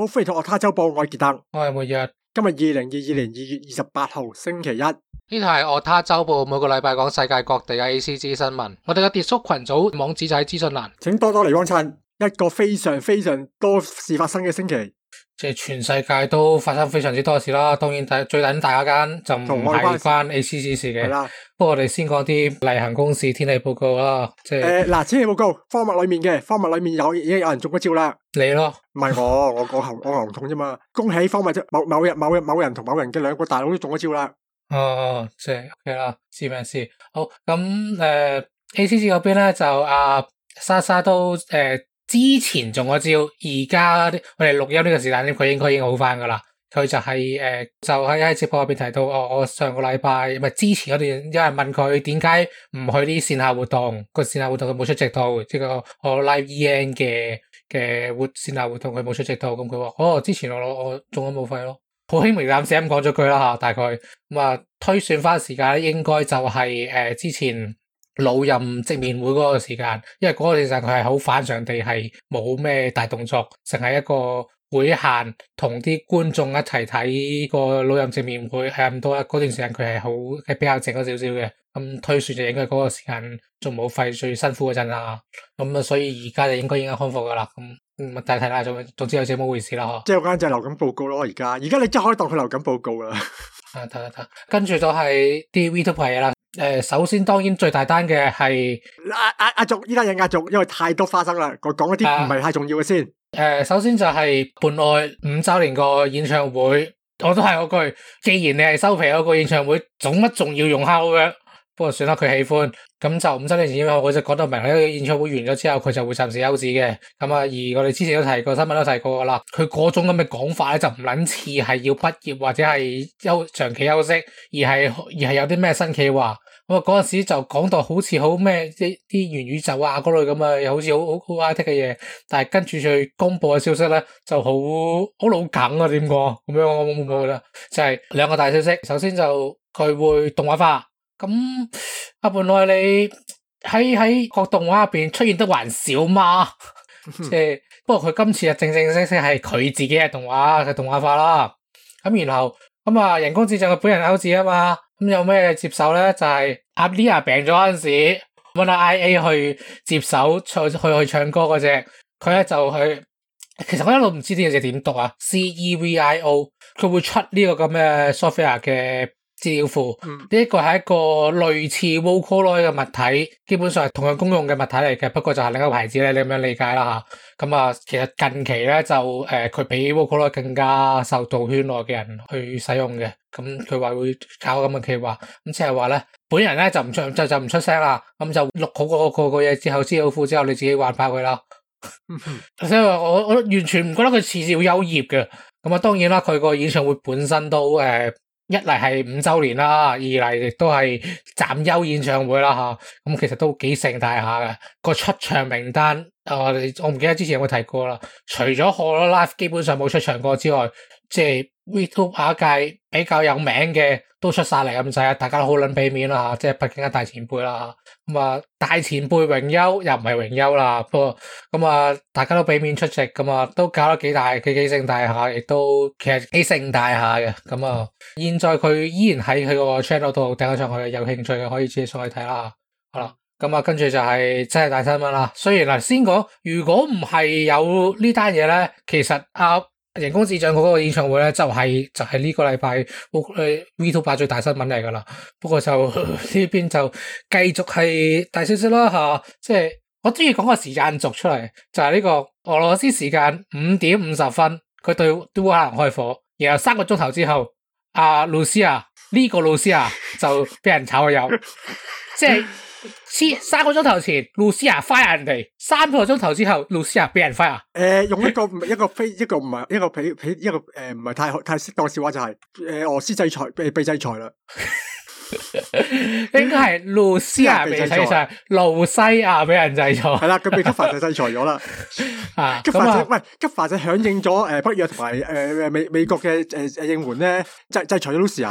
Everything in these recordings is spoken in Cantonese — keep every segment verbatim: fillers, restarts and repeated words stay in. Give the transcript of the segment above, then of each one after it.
好，歡迎到《他週報》，我係傑特， 我係末日。 今日二零二二年二月二十八號星期一。呢度係我他週報，每個禮拜講世界各地嘅 A C G 新聞。我哋嘅 Discord 群組網址就喺資訊欄， 請多多嚟幫襯。一個非常非常多事發生嘅星期， 即係全世界都發生非常之多事啦。當然最頂大嗰間就唔係關 A C G 事嘅。不過我哋先講啲例行公事天氣報告啦。即係誒嗱，天氣報告，荒漠裏面嘅荒漠裏面有已經有人中咗招啦。 你咯， 唔係我，我我喉我喉痛啫嘛。恭喜荒漠某某日某日某人同某人嘅兩個大佬都中咗招啦。 哦哦，即係 OK 啦，知咩事？好咁誒、呃、A C G 嗰邊咧就阿、啊、莎莎都誒。呃之前中咗招，而家我哋錄音呢個時間咧，佢應該已經好翻噶啦。佢就係、是、誒、呃，就喺喺直播入邊提到，我、哦、我上個禮拜唔係之前嗰段，有人問佢點解唔去啲線下活動，個線下活動佢冇出席到，即係個我 Live E N 嘅嘅活線下活動佢冇出席到，咁佢話哦，之前我我中咗冇費咯，好輕描淡寫咁講咗句啦吓，大概咁啊推算翻時間咧，應該就係、是、誒、呃、之前。老任直面會嗰個時間，因為嗰個時間佢係好反常地係冇咩大動作，淨係一個會限同啲觀眾一齊睇個老任直面會，係咁多。嗰段時間佢係好係比較靜咗少少嘅，咁推算就應該嗰個時間仲冇肺最辛苦嗰陣啦，咁啊所以而家就應該應該康復噶啦，咁咁大家睇下，總總之有啲冇回事啦嗬。 即係嗰間就係流感報告咯，而家而家你真係可以當佢流感報告啦。 啊得得得，跟住就係啲 Vtuber 嘢啦。誒，首先當然最大單嘅係壓壓壓軸，依單嘢壓軸，因為太多花生啦。我講一啲唔係太重要嘅先。 誒、啊，首先就係絆愛五周年個演唱會，我都係嗰句，既然你係收皮嗰個演唱會，做乜仲要用 hardware？不過算啦，佢喜歡，咁就五周年演唱會我就講到明啦。呢個演唱會完咗之後，佢就會暫時休止嘅。咁啊，而我哋之前都提過，新聞都提過噶啦。佢嗰種咁嘅講法咧，就唔撚似係要畢業或者係休長期休息，而係而係有啲咩新企劃。咁啊，嗰陣時就講到好似好咩啲啲元宇宙啊嗰類咁啊，又好似好好好 high tech 嘅嘢。但係跟住佢公布嘅消息咧，就好好老梗啊，點講？咁樣我冇冇冇啦，就係、是、兩個大消息。首先就佢會動畫化。咁阿絆愛你喺喺個動畫入邊出現得還少嗎？即係不過佢今次啊正正式式係佢自己嘅動畫嘅動畫化啦。咁然後咁啊人工智障佢本人勾字啊嘛。咁有咩接手咧？就係、是、阿 Lia 病咗嗰陣時，搵阿 I A 去接手去去去唱歌嗰隻，佢咧就去。其實我一路唔知呢隻點讀啊 ，C E V I O， 佢會出呢個咁嘅 software 嘅。資料庫呢一個係一個類似 Vocaloid 嘅物體，基本上係同樣功用嘅物體嚟嘅，不過就係另一個牌子咧，你咁樣理解啦吓。咁啊，其實近期咧就誒，佢、呃、比 Vocaloid 更加受到圈內嘅人去使用嘅。咁佢話會搞咁嘅企劃，咁即係話咧，本人咧就唔出就就唔出聲啦。咁就錄好個個個嘢之後，資料庫之後，你自己玩爆佢啦。所以話我我完全唔覺得佢似是好優異嘅。咁啊，當然啦，佢個演唱會本身都誒。呃一嚟係五周年啦，二嚟亦都係暫休演唱會啦吓，咁其實都幾盛大下嘅個出場名單。我、呃、我唔記得之前有冇提過啦。除咗 Hololive 基本上冇出場過之外，即係 Vtuber 界比較有名嘅都出晒嚟咁滯啊！大家都好撚俾面啦吓，即係畢竟係大前輩啦吓。咁啊，大前輩榮休又唔係榮休啦，不過咁啊，大家都俾面出席，咁啊都搞得幾大幾幾盛大下，亦都其實幾盛大下嘅。咁啊，現在佢依然喺佢個 channel 度掟咗上去，有興趣嘅可以自己上去睇啦。好啦，咁啊，跟住就係真係大新聞啦。雖然嗱，先講如果唔係有呢單嘢咧，其實啊。人工智障嗰個演唱會咧，就係、是、就係、是、呢個禮拜 Vtuber 最大新聞嚟噶啦。不過就呢邊就繼續係大消息啦吓，即係我中意講個時間軸出嚟，就係、是、呢個俄羅斯時間五點五十分，佢對烏克蘭開火，然後三個鐘頭之後，阿露西亞呢個露西亞就俾人炒咗魷，即係。黐三個鐘頭前，Lucia fire 人哋；三個鐘頭之後，Lucia 俾人 fire。誒， 用一個一個非一個唔係一個比比一個誒唔係太太適當嘅笑話就係、是、誒俄羅斯制裁被被制裁啦。應該係 Lucia 被制裁，盧西亞俾人制裁。係啦，佢被吉凡就制裁咗啦。啊，吉凡就喂吉凡就響應咗誒北約同埋誒美美國嘅誒誒應援咧，制制裁咗 Lucia。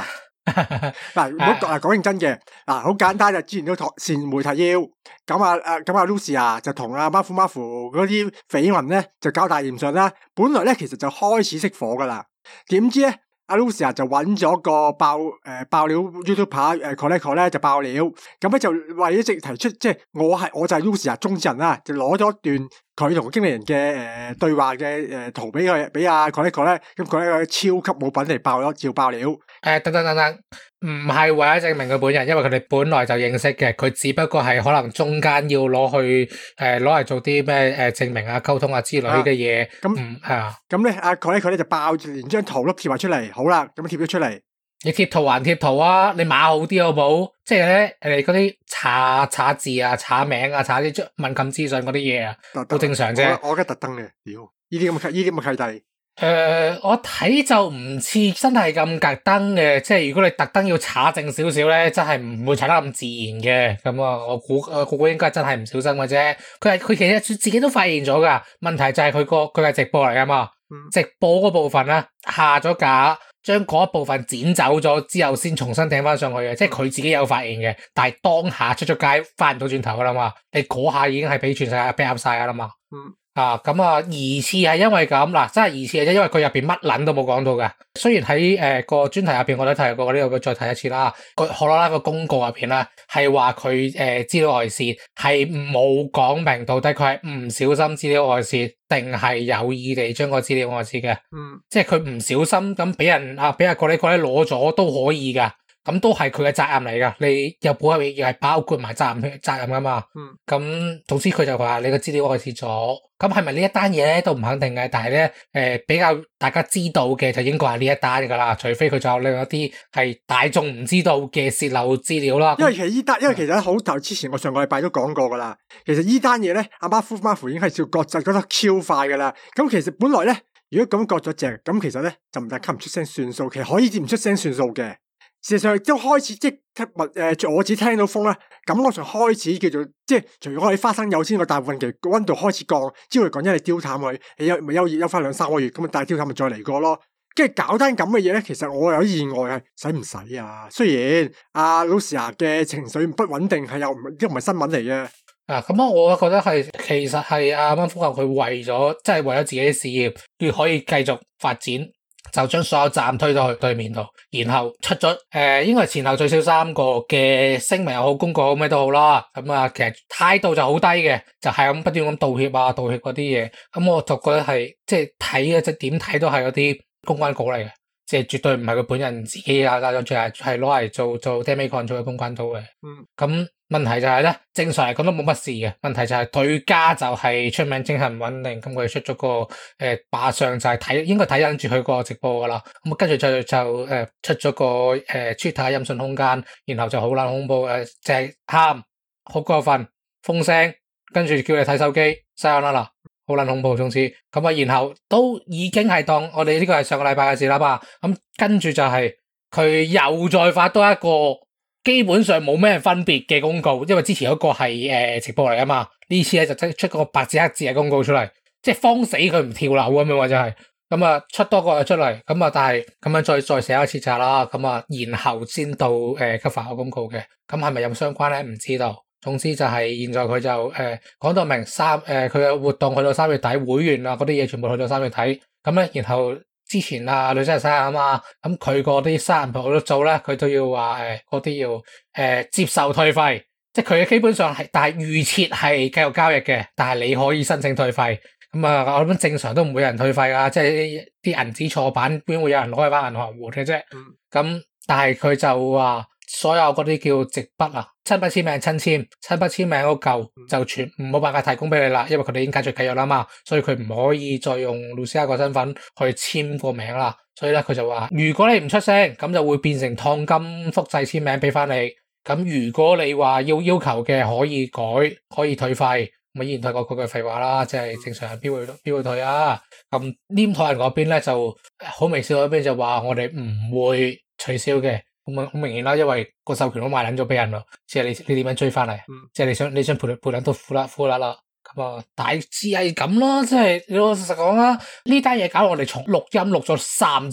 嗱，如果講講認真嘅，嗱，好簡單就之前都前媒體要咁啊，誒，咁啊 Lucia 就同阿 Marfu Marfu 嗰啲緋聞咧就搞大嫌上啦。本來咧其實就開始熄火噶啦，點知咧阿 Lucia 就揾咗個爆誒、呃、爆料 YouTuber 誒 Colette Colette 咧就爆料，咁咧就為咗直提出即係我係我就係 Lucia 中之人啦，就攞咗段佢同經理人嘅誒、呃、對話嘅誒、呃、圖俾佢俾阿 Colette Colette，咁佢一個超級冇品嚟爆咗照爆料。 誒，等等等等，唔係為咗證明佢本人，因為佢哋本來就認識嘅，佢只不過係可能中間要攞去誒攞嚟做啲咩誒證明啊、溝通啊之類嘅嘢。咁嗯係啊，咁咧阿佢咧佢咧就爆住連張圖都貼埋出嚟，好啦，咁貼咗出嚟。你貼圖還貼圖啊，你碼好啲好冇？即係咧誒嗰啲查查字啊、查名啊、查啲敏感資訊嗰啲嘢啊，好正常啫。我我而家特登嘅，屌呢啲咁嘅呢啲咁嘅契弟。誒、呃，我睇就唔似真係咁特登嘅，即係如果你特登要查證少少咧，真係唔會查得咁自然嘅。咁啊，我估誒，估估應該真係唔小心嘅啫。佢係佢其實自己都發現咗噶，問題就係佢個佢係直播嚟噶嘛，嗯、直播嗰部分咧下咗架，將嗰一部分剪走咗之後，先重新掟翻上去嘅，即係佢自己有發現嘅，但係當下出咗街翻唔到轉頭噶啦嘛，你嗰下已經係俾全世界俾噏晒噶啦嘛。嗯啊，咁啊，疑似係因為咁嗱，真係疑似嘅啫，因為佢入邊乜撚都冇講到嘅。雖然喺誒、呃、個專題入邊我都提過，呢度再提一次啦。個可樂拉個公告入邊咧，係話佢誒資料外泄，係冇講明到底佢係唔小心資料外泄，定係有意地將個資料外泄嘅。嗯，即係佢唔小心咁俾人啊，俾阿個呢個咧攞咗都可以噶。咁都係佢嘅責任嚟噶，你有保密亦係包括埋責任責任噶嘛。嗯，咁總之佢就話你個資料外泄咗，咁係咪呢一單嘢咧都唔肯定嘅，但係咧誒比較大家知道嘅就應該係呢一單噶啦，除非佢仲有另一啲係大眾唔知道嘅泄漏資料啦。因為其實呢單，因為其實好頭之前我上個禮拜都講過噶啦，其實呢單嘢咧阿 Marfu Marfu 已經係照割就覺得超快噶啦，咁其實本來咧如果咁割咗隻，咁其實咧就唔係吸唔出聲算數，其實可以接唔出聲算數嘅。事實上都開始即係誒，我只聽到風咧，感覺上開始叫做即係，除咗我哋花生友先個大部分期個溫度開始降，之後講一係丟淡佢，休咪休休翻兩三個月，咁啊但係丟淡咪再嚟過咯。跟住搞單咁嘅嘢咧，其實我有意外係使唔使啊？雖然阿 Lucia 嘅情緒不穩定，係又唔都唔係新聞嚟嘅。啊，咁啊，我覺得係其實係阿溫福牛佢為咗即係為咗自己嘅事業，佢可以繼續發展。就將所有責任推到去對面度，然後出咗誒、呃，應該係前後最少三個嘅聲明又好，公告好咩都好啦。咁、嗯、啊，其實態度就好低嘅，就係咁不斷咁道歉啊，道歉嗰啲嘢。咁、嗯、我就覺得係即係睇嘅，即係點睇都係嗰啲公關稿嚟嘅，即係絕對唔係佢本人自己啊，但係最係係攞嚟做做 damage control 嘅公關稿嘅。嗯，咁、嗯。問題就係咧，正常嚟講都冇乜事嘅。問題就係對家就係出名精神唔穩定，咁佢出咗個誒，馬上就係睇，應該睇緊住佢個直播噶啦。咁跟住就就誒、呃、出咗個誒 Twitter 音訊空間，然後就好撚恐怖誒，就係喊好過分，風聲，跟住叫你睇手機，嘥啦啦，好撚恐怖，總之咁啊，然後都已經係當我哋呢個係上個禮拜嘅事啦吧。咁跟住就係、是、佢又再發多一個。基本上冇咩分別嘅公告，因為之前嗰個係誒、呃、直播嚟啊嘛，呢次咧就即出個白紙黑字嘅公告出嚟，即係慌死佢唔跳樓咁樣或者係，咁啊出多個出嚟，咁啊但係咁樣再再寫一次咋啦，咁啊然後先到誒 cover 個公告嘅，咁係咪有相關咧？唔知道，總之就係現在佢就誒講、呃、到明三誒佢嘅活動去到三月底，會員啊嗰啲嘢全部去到三月底，咁咧然後。之前啊，女仔係生日啊嘛，咁佢嗰啲生日鋪都做咧，佢都要話誒，嗰、呃、啲要誒、呃、接受退費，即係佢基本上係，但係預設係繼續交易嘅，但係你可以申請退費。咁啊，我諗正常都唔會有人退費噶，即係啲銀紙錯版邊會有人攞去翻銀行換嘅啫。咁、嗯、但係佢就話所有嗰啲叫直筆啊，親筆簽名親簽，親筆簽名嗰嚿就全冇辦法提供俾你啦，因為佢哋已經解除契約啦嘛，所以佢唔可以再用 Lucia 個身份去簽個名啦。所以咧佢就話，如果你唔出聲，咁就會變成燙金複製簽名俾翻你。咁如果你話要要求嘅，可以改，可以退費。咪依然退過佢嘅廢話啦，即係正常人邊會邊會退啊？咁黏台人嗰邊咧就好微笑嗰邊就話我哋唔會取消嘅，咁啊好明顯啦，因為個授權都賣撚咗俾人咯，即係你你點樣追翻嚟？嗯、即係你想你想賠賠撚都負啦負啦啦，咁啊大致係咁咯，即係你老實講啦，呢單嘢搞到我哋從錄音錄咗三次，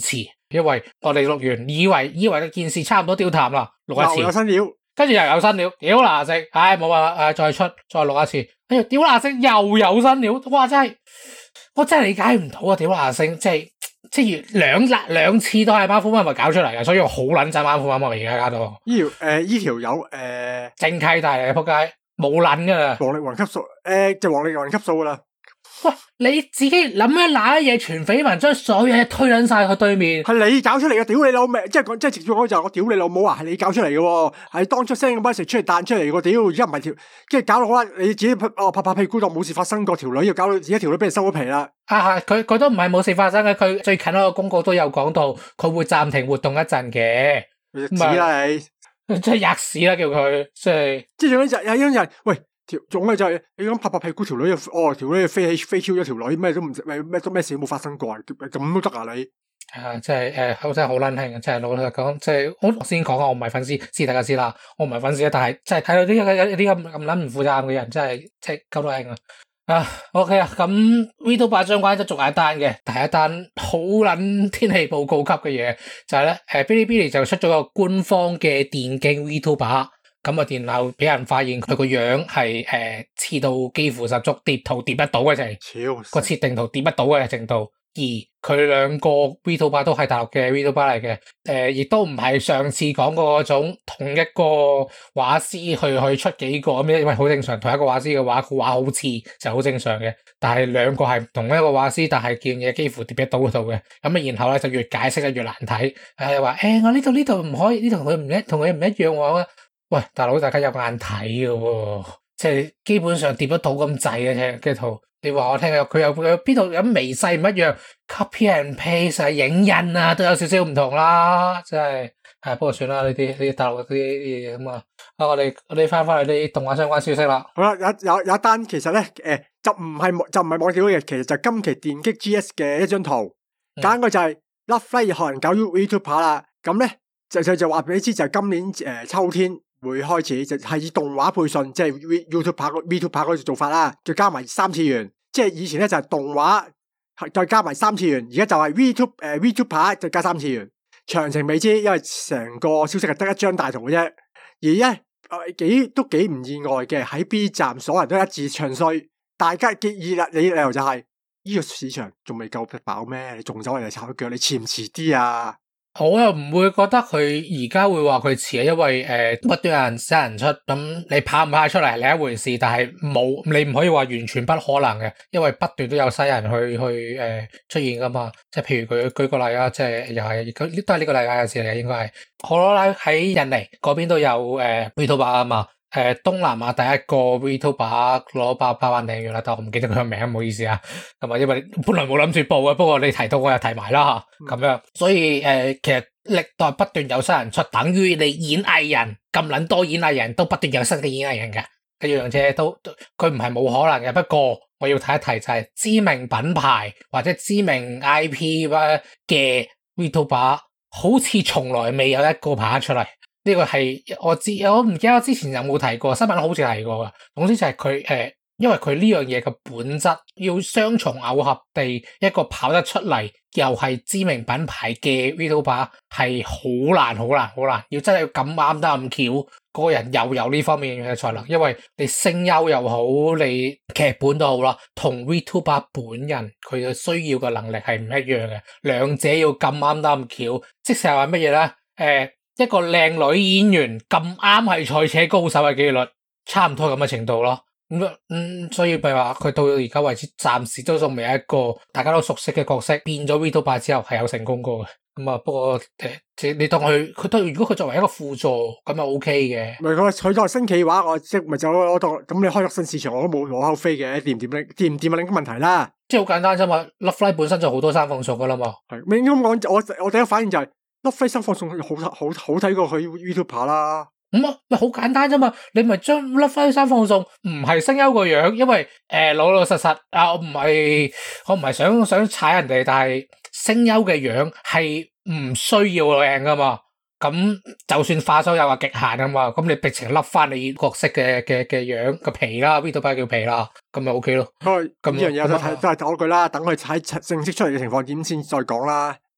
因為我哋錄完，以為以為件事差唔多丟淡啦，錄一次， 有新料， 跟住又有新料，屌嗱聲，唉冇辦法，誒再出再錄一次，跟住屌嗱聲又有新料，哇真係我真係理解唔到啊！屌嗱聲，即係即係兩兩次都係馬虎媽咪搞出嚟嘅，所以我好撚憎馬虎媽咪而家搞到。 呢條誒呢條友誒正契大嚟嘅仆街，冇撚噶啦， 王力宏級數誒就王力宏級數噶啦。 喂，你自己諗一揦嘢傳緋聞，將所有嘢推撚晒去對面， 係你搞出嚟嘅，屌你老味！即係講，即係直接講就係我屌你老母啊！係你搞出嚟嘅，係當出聲咁嗰時出嚟彈出嚟嘅，屌！而家唔係條，跟住搞到好啦，你自己哦拍拍屁股當冇事發生過，條女要搞到而家條女俾人收咗皮啦。 啊，佢佢都唔係冇事發生嘅，佢最近嗰個公告都有講到，佢會暫停活動一陣嘅。 止啦你， 即係吔屎啦叫佢，即係即係仲有就有啲人喂。條總嘅就係你咁拍拍屁股，條女又哦，條女飛起飛超咗條女，咩都唔咩咩都咩事都冇發生過，咁都得啊你？ 啊，即係誒，真係好撚興啊！即係老實講，即係我先講啊，我唔係粉絲，知大家知啦，我唔係粉絲啊，但係即係睇到啲有有啲咁咁撚唔負責任嘅人，真係即係鳩到興啊！啊，OK 啊，咁 VTuber 相關都仲有一單嘅，第一單好撚天氣報告級嘅嘢，就係咧誒，嗶哩嗶哩就出咗個官方嘅電競 VTuber。咁啊，然後俾人發現佢個樣係誒似到幾乎十足，疊圖疊得到嘅程，個設定圖疊得到嘅程度。而佢兩個 VTuber 都係大陸嘅 VTuber 嚟嘅，誒、呃，亦都唔係上次講過嗰種同一個畫師去去出幾個咁樣，因為好正常，同一個畫師嘅畫個畫好似就好正常嘅。但係兩個係同一個畫師，但係件嘢幾乎疊得到嗰度嘅。咁啊，然後咧就越解釋咧越難睇。誒話誒，我呢度呢度唔可以，呢度同佢唔一同佢唔一樣喎。喂，大佬，大家有眼睇嘅喎，即係基本上疊得到咁滯嘅嘅圖。你話我聽下，佢有佢有邊度有微細唔一樣 ，copy and paste 啊，影印啊，都有少少唔同啦，真係。係，不過算啦，呢啲呢啲大陸嗰啲嘢咁啊。啊，我哋我哋翻翻去啲動畫相關消息啦。 好啦，有有有一單其實咧，誒、呃、就唔係就唔係網跳嘅，其實就係今期電擊 G S 嘅一張圖，揀個、嗯、就係 Lovefly 學人搞 VTuber 啦。咁咧就就就話俾你知，就係今年誒、呃、秋天。會開始就係以動畫配信，即係 YouTube 拍個 VTuber 嗰個做法啦，再加埋三次元，即係以前咧就係動畫，再加埋三次元，而家就係 VTuber 誒 VTuber 再加三次元，詳情未知，因為成個消息係得一張大圖嘅啫。而咧誒幾都幾唔意外嘅，喺 B 站所有人都一致唱衰，大家嘅意啦，你理由就係、是、呢、這個市場仲未夠飽咩？你仲走嚟炒腳，你遲唔遲啲啊？ 我又唔會覺得佢而家會話佢遲啊，因為誒不斷有人新人出，咁你拍唔拍出嚟係另一回事，但係冇你唔可以話完全不可能嘅，因為不斷都有新人去去誒、呃、出現噶嘛，即係譬如佢舉個例啊，即係又係都係呢個禮拜嘅事嚟嘅，應該係好啦，喺印尼嗰邊都有誒 VTuber 啊嘛。誒、呃，東南亞第一個 VTuber 攞百百萬訂閱啦，但我唔記得佢個名，唔好意思啊。咁啊，因為本來冇諗住報嘅，不過你提到我又提埋啦吓，咁樣。所以誒、呃，其實歷代不斷有新人出，等於你演藝人咁捻多演藝人都不斷有新嘅演藝人嘅一樣啫，都佢唔係冇可能嘅。不過我要提一提就係知名品牌或者知名 I P 嘅 VTuber，好似從來未有一個拍出嚟。呢個係我知，我唔記得我之前有冇提過新聞，好似提過噶。總之就係佢誒，因為佢呢樣嘢嘅本質要雙重耦合地一個跑得出嚟，又係知名品牌嘅 VTuber 係好難好難好難，要真係要咁啱得咁巧，嗰個人又有呢方面嘅才能，因為你聲優又好，你劇本都好啦，同 VTuber 本人佢嘅需要嘅能力係唔一樣嘅，兩者要咁啱得咁巧，即係話乜嘢咧？誒、呃。一個靚女演員咁啱係賽車高手嘅幾率，差唔多咁嘅程度咯。咁嗯，所以咪話佢到而家為止，暫時都仲未有一個大家都熟悉嘅角色變咗 VTuber 之後係有成功過嘅。咁啊，不過誒，即你當佢佢當如果佢作為一個輔助咁啊 OK 嘅。唔係佢佢作為新企嘅話，我即係咪就我當咁你開咗新市場，我都冇無可厚非嘅，掂唔掂咧？掂唔掂啊？另一個問題啦。 即係好簡單啫嘛 Lovefly 本身就好多三放送噶啦嘛。係， 你咁講，我我第一反應就係、是。Lovefly 三放送好好好睇過佢 VTuber 啦， 咁啊咪好簡單啫嘛，你咪將 Lovefly 三放送唔係聲優個樣，因為誒、呃、老老實實啊，我唔係我唔係想想踩人哋，但係聲優嘅樣係唔需要靚噶嘛，咁就算化妝又話極限啊嘛，咁你直情笠翻你角色嘅嘅嘅樣個皮啦 ，VTuber 叫皮啦，咁咪 OK 咯。 咁呢樣嘢都係都係講句啦，等佢喺正式出嚟嘅情況點先再講啦。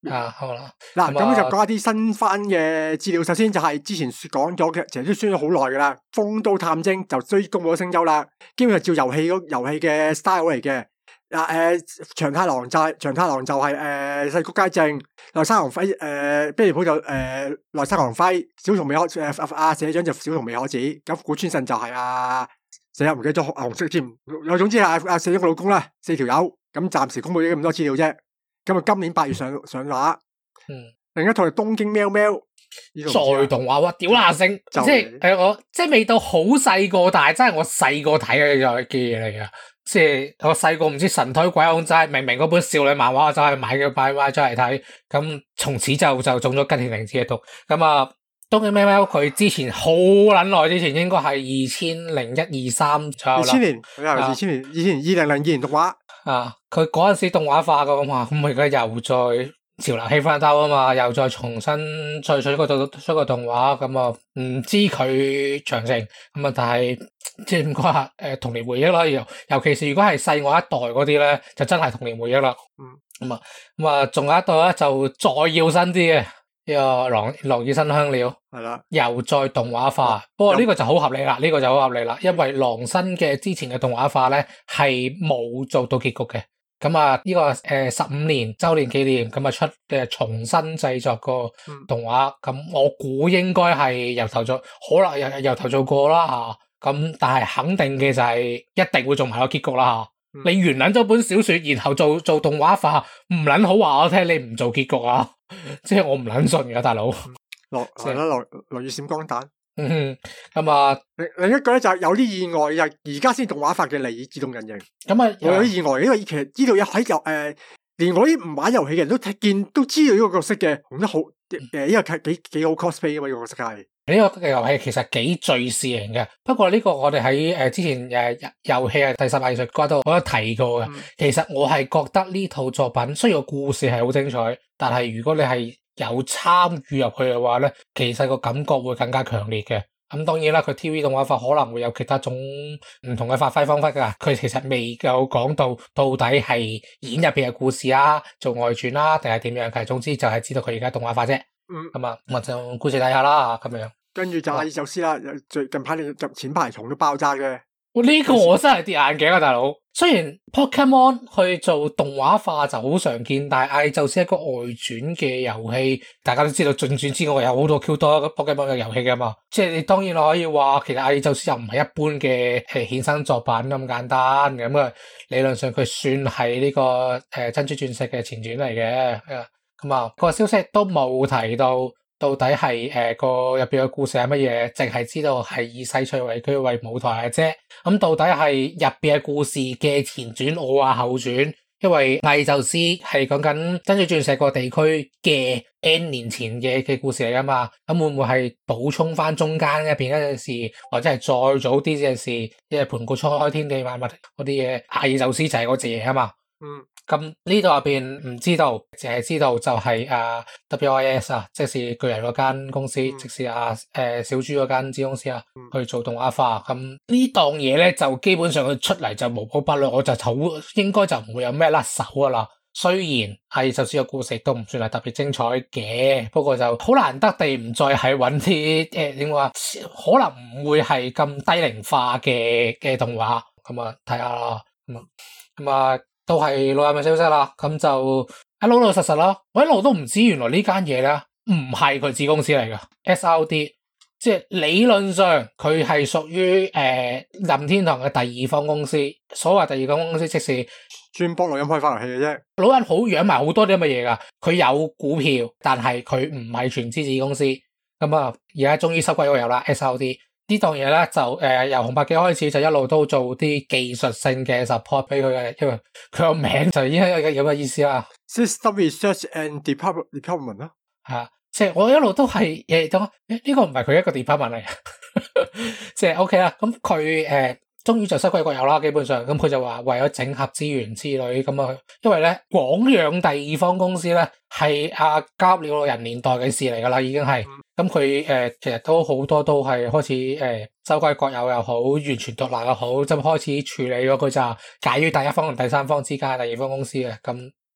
啊，好啦， 嗱， 咁啊咁就講一啲新翻嘅資料。首先就係之前講咗嘅，其實都宣咗好耐噶啦。風都探偵就追公布咗聲優啦，基本上照遊戲嗰遊戲嘅 style 嚟嘅。嗱，誒，長太郎就係長太郎就係誒細谷佳正，內山航輝誒，啤梨浦就誒內山航輝，小松美可誒阿社長就小松美可子，咁古川信就係阿死啦唔記得咗紅色添。有總之係阿阿社長嘅老公啦，四條友。咁暫時公布咗咁多資料啫。咁啊，今年八月上上畫。 嗯， 另一套係東京喵喵， 再動畫哇，屌乸星，即係誒我即係未到好細個，但係真係我細個睇嘅嘅嘢嚟噶。即係我細個唔知神推鬼控，真係明明嗰本少女漫畫，我走去買嘅買買咗嚟睇，咁從此就就中咗吉田玲子嘅毒。咁啊，東京喵喵佢之前好撚耐之前，應該係二千零一二三左右啦。 二千年，佢係二千年，二千年二零零二年動畫。 啊，佢嗰陣時動畫化噶嘛，咁而家又再潮流氣翻兜啊嘛，又再重新再出個動出個動畫，咁啊唔知佢詳情，咁啊但係即係點講啊？誒童年回憶啦，尤尤其是如果係細我一代嗰啲咧，就真係童年回憶啦。嗯，咁啊咁啊，仲有一代咧就再要新啲嘅呢個狼狼與新香料， 係啦， 又再動畫化。嗯、不過呢個就好合理啦，呢、呢個就好合理啦，因為狼新嘅之前嘅動畫化咧係冇做到結局嘅。咁啊，呢個誒十五年周年紀念，咁啊出嘅重新製作個動畫，咁、嗯、我估應該係由頭做，可能由由頭做過啦吓。咁但係肯定嘅就係一定會做埋個結局啦吓。嗯、你完捻咗本小說，然後做做動畫化，唔捻好話我聽你唔做結局啊？即係我唔捻信噶，大佬。 落係啦，落落雨閃光彈。 嗯，咁啊， 另另一個咧就係有啲意外，又而家先動畫化嘅利爾自動人形。 咁啊， 我有啲意外，因為其實呢度有喺遊誒，連我啲唔玩遊戲嘅人都睇見都知道呢個角色嘅，紅得好誒，呢個係幾幾好 cosplay 啊嘛，呢個角色係。呢個遊戲其實幾敘事型嘅，不過呢個我哋喺誒之前誒遊戲啊第十藝術嗰度我有提過嘅。嗯、其實我係覺得呢套作品雖然個故事係好精彩，但係如果你係有參與入去嘅話咧，其實個感覺會更加強烈嘅。咁當然啦，佢 T V 動畫化可能會有其他種唔同嘅發揮方法噶。佢其實未夠講到到底係演入邊嘅故事啊，做外傳啦、啊，定係點樣嘅。總之就係知道佢而家動畫化啫。嗯，咁啊，我就故事睇下啦，咁樣。跟住就阿爾宙斯啦，最近排你入前排蟲都爆炸嘅。呢、呢個我真係跌眼鏡啊，大佬！雖然 Pokemon 去做動畫化就好常見，但係阿爾宙斯一個外傳嘅遊戲，大家都知道進轉之外有好多 Q 多 Pokemon 嘅遊戲噶嘛。即係你當然可以話，其實阿爾宙斯又唔係一般嘅誒衍生作品咁簡單咁啊。理論上佢算係呢、呢個誒、呃、珍珠鑽石嘅前傳嚟嘅。咁啊，個消息都冇提到。到底係誒、呃、個入邊嘅故事係乜嘢？淨係知道係以西翠為區為舞台嘅啫。咁、嗯、到底係入邊嘅故事嘅前傳，我話後傳，因為阿爾宙斯係講緊珍珠鑽石個地區嘅 N 年前嘅嘅故事嚟噶嘛。咁、嗯、會唔會係補充翻中間入邊一件事，或者係再早啲嘅事？即係盤古初開天地萬物嗰啲嘢，阿爾宙斯就係嗰隻嘢啊嘛。嗯。咁呢度入邊唔知道，淨係知道就係啊 W I S 啊，即是巨人嗰間公司，嗯、即是啊誒、呃、小豬嗰間子公司啊，嗯、去做動畫化。咁呢檔嘢咧就基本上佢出嚟就無寶不落，我就好應該就唔會有咩甩手噶啦。雖然係就算個故事都唔算係特別精彩嘅，不過就好難得地唔再係揾啲誒點講啊，可能唔會係咁低齡化嘅嘅動畫。咁啊睇下啦，咁啊咁啊。都係老友嘅消息啦，咁就一老老實實啦。我一路都唔知原來呢間嘢咧唔係佢子公司嚟噶 ，S R D， 即係理論上佢係屬於誒任天堂嘅第二方公司。所謂第二方公司，即是專幫老友開發遊戲嘅啫。老友好養埋好多啲咁嘅嘢噶，佢有股票，但係佢唔係全資子公司。咁啊，而家終於收歸我有啦 ，S R D。呢檔嘢咧就誒、呃、由紅白機開始就一路都做啲技術性嘅 support 俾佢嘅，因為佢個名就已經有有個意思啦。System Research and Development Department 咯，係啊，即係我一路都係誒，咁、欸、呢、這個唔係佢一個 department 嚟，即係 OK 啦。咁佢誒終於就收歸國有啦，基本上咁佢就話為咗整合資源之類咁啊，因為咧廣陽第二方公司咧係阿加入了人年代嘅事嚟噶啦，已經係。咁佢誒其實都好多都係開始誒收歸國有又好，完全獨立又好，就開始處理咗佢就介於第一方同第三方之間第二方公司嘅。咁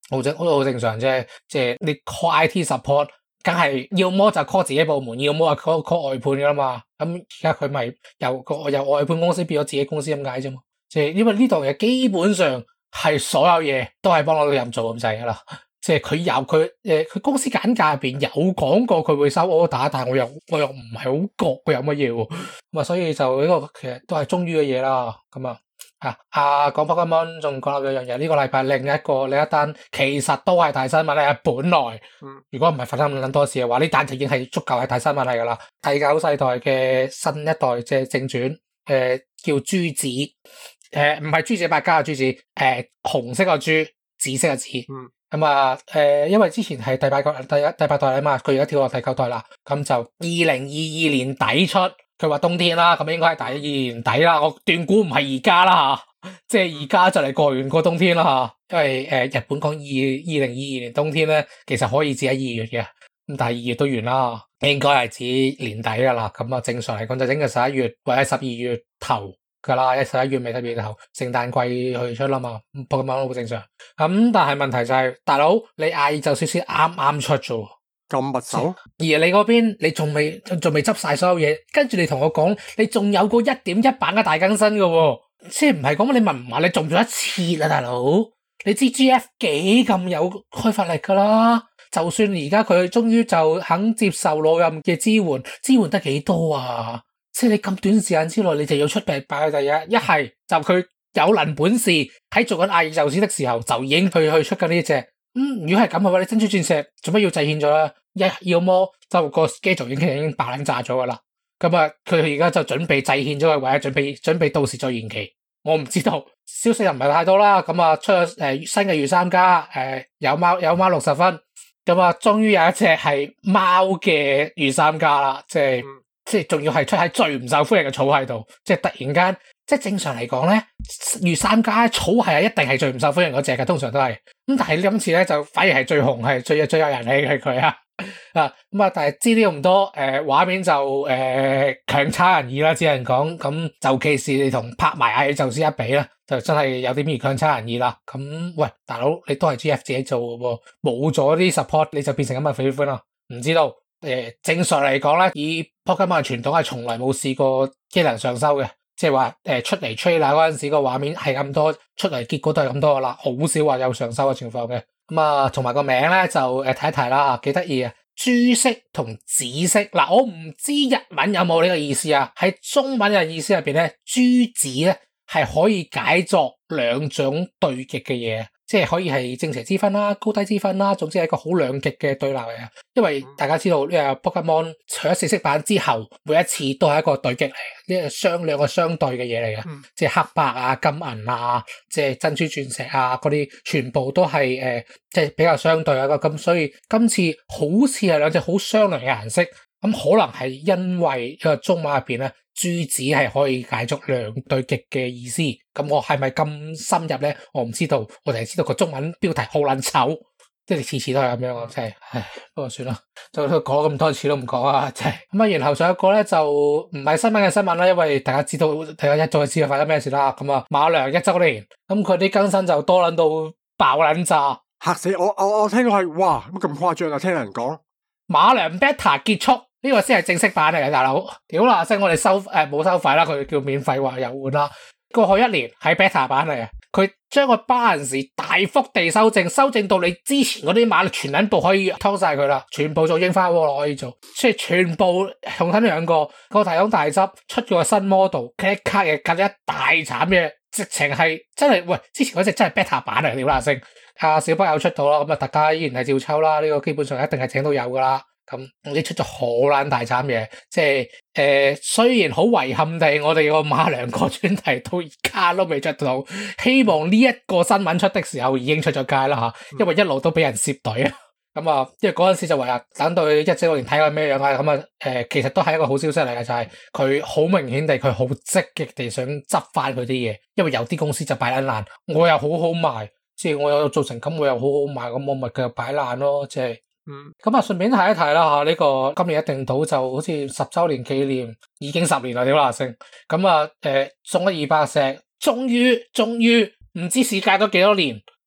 好正，好好正常啫。即係你 call I T support，梗係要麼就 call 自己部門，要麼就 call call 外判噶啦嘛。咁而家佢咪由個由外判公司變咗自己公司咁解啫嘛。即係因為呢度嘢基本上係所有嘢都係幫我哋任做咁滯噶啦。即係佢有佢誒，佢公司簡介入邊有講過佢會收 order，但係我又我又唔係好覺佢有乜嘢喎。咁啊，所以就呢個其實都係終於嘅嘢啦。咁啊。啊！啊，講 Pokemon 仲講咗一樣嘢，呢個禮拜另一個另一單其實都係大新聞咧。本來，嗯、如果唔係發生咁撚多事嘅話，呢單就已經係足夠係大新聞嚟噶啦。第九世代嘅新一代即係正傳，誒、呃、叫朱紫，誒唔係朱子百家嘅朱紫，誒、呃、紅色個朱，紫色嘅紫。咁啊、嗯，誒、呃、因為之前係第八個第一第八代啊嘛，佢而家跳落第九代啦，咁就二零二二年底出。佢話冬天啦，咁應該係第二年底啦。我斷估唔係而家啦吓，即係而家就嚟過完個冬天啦吓。因為誒、呃、日本講二二零二二年冬天咧，其實可以指喺二月嘅，咁但係二月都完啦，應該係指年底噶啦。咁啊，正常嚟講就整個十一月或者十二月頭噶啦，一十一月尾十二月頭，聖誕季去出啦嘛，咁咁好正常。咁但係問題就係、是，大佬你亞爾宙斯先啱啱出啫。 咁密手， 而你嗰邊你仲未仲未執晒所有嘢，跟住你同我講，你仲有個一點一版嘅大更新嘅喎，即係唔係講你問唔話你做唔做一次啦，大佬？你知 G F 幾咁有開發力噶啦？就算而家佢終於就肯接受老任嘅支援，支援得幾多啊？即係你咁短時間之內，你就要出病擺第一，一係就佢有能本事喺做緊亞爾宙斯的時候就已經去去出緊呢隻。咁、嗯、如果係咁嘅話，你珍珠鑽石做乜要制憲咗啦？一要麼就個 schedule 已經已經爆冷炸咗噶啦。咁啊，佢而家就準備制憲咗佢，或者準備準備到時再延期。我唔知道，消息又唔係太多啦。咁啊，出咗誒、呃、新嘅御三家，誒、呃、有貓有貓六十分。咁啊，終於有一隻係貓嘅御三家啦，即係、嗯、即係仲要係出喺最唔受歡迎嘅草系度，即係突然間。即係正常嚟講咧，御三家草係一定係最唔受歡迎嗰隻嘅，通常都係。咁但係今次咧就反而係最紅，係最最有人氣嘅佢啊。啊咁啊，但係資料唔多，誒、呃、畫面就誒強、呃、差人意啦，只能講咁。尤其是你同拍埋亞爾宙斯一比咧，就真係有啲咩強差人意啦。咁喂，大佬你都係 G F 自己做嘅喎，冇咗啲 support 你就變成咁嘅喜歡啦。唔知道誒、呃、正常嚟講咧，以 Pokemon 嘅傳統係從來冇試過機能上修嘅。即係話誒出嚟 trailer 嗰陣時個畫面係咁多，出嚟結果都係咁多噶啦，好少話有上修嘅情況嘅。咁啊，同埋個名咧就誒睇一睇啦，幾得意啊！朱色同紫色嗱，我唔知日文有冇呢個意思啊？喺中文嘅意思入邊咧，朱紫咧係可以解作兩種對極嘅嘢。即係可以係正邪之分啦、高低之分啦，總之係一個好兩極嘅對立嚟嘅。因為大家知道呢個 Pokemon 除咗四色版之後，每一次都係一個對極嚟嘅，呢個雙兩個相對嘅嘢嚟嘅。嗯、即係黑白啊、金銀啊、即係珍珠鑽石啊嗰啲，全部都係誒、呃，即係比較相對啊。咁所以今次好似係兩隻好相鄰嘅顏色，咁可能係因為呢個中文入邊咧。朱紫係可以解作兩對極嘅意思，咁我係咪咁深入咧？我唔知道，我淨係知道個中文標題好撚醜，即係次次都係咁樣，真係，唉，不過算啦，就講咗咁多次都唔講啊，真係。咁啊，然後上一個咧就唔係新聞嘅新聞啦，因為大家知道，大家一早就知道發生咩事啦。咁啊，馬良一周年，咁佢啲更新就多撚到爆撚炸， 嚇死我！我我聽到係哇，乜咁誇張啊？聽人講馬良 beta 結束。呢個先係正式版嚟嘅，大佬。屌啦，即係我哋收誒冇、呃、收費啦，佢叫免費話有換啦。過去一年係 beta 版嚟嘅，佢將個 balance 大幅地修正，修正到你之前嗰啲馬全撚部可以偷晒佢啦，全部做櫻花鍋可以做，即係全部重新兩個個提供大執出咗個新 model，cut 卡嘅 cut 一大慘嘅，直情係真係喂，之前嗰隻真係 beta 版嚟，屌啦聲。阿小北有出到啦，咁啊大家依然係照抽啦，呢、這個基本上一定係請到有噶啦。咁你出咗好撚大慘嘢，即係誒、呃，雖然好遺憾地，我哋個馬良個專題到而家都未出到，希望呢一個新聞出的時候已經出咗街啦吓，因為一路都俾人攝隊啊。咁啊，因為嗰陣時就話啊，等到一整年睇下咩樣啊，咁啊，誒，其實都係一個好消息嚟嘅，就係佢好明顯地，佢好積極地想執翻佢啲嘢，因為有啲公司就擺爛爛，我又好好賣，即係我有做成咁，我又好好賣，咁我咪繼續擺爛咯，即係。嗯，咁啊，順便提一提啦吓，呢、這個今年一定到就好似十周年紀念，已經十年啦，屌啦聲，咁啊，誒、呃，送咗二百石，終於，終於，唔知事隔咗幾多年，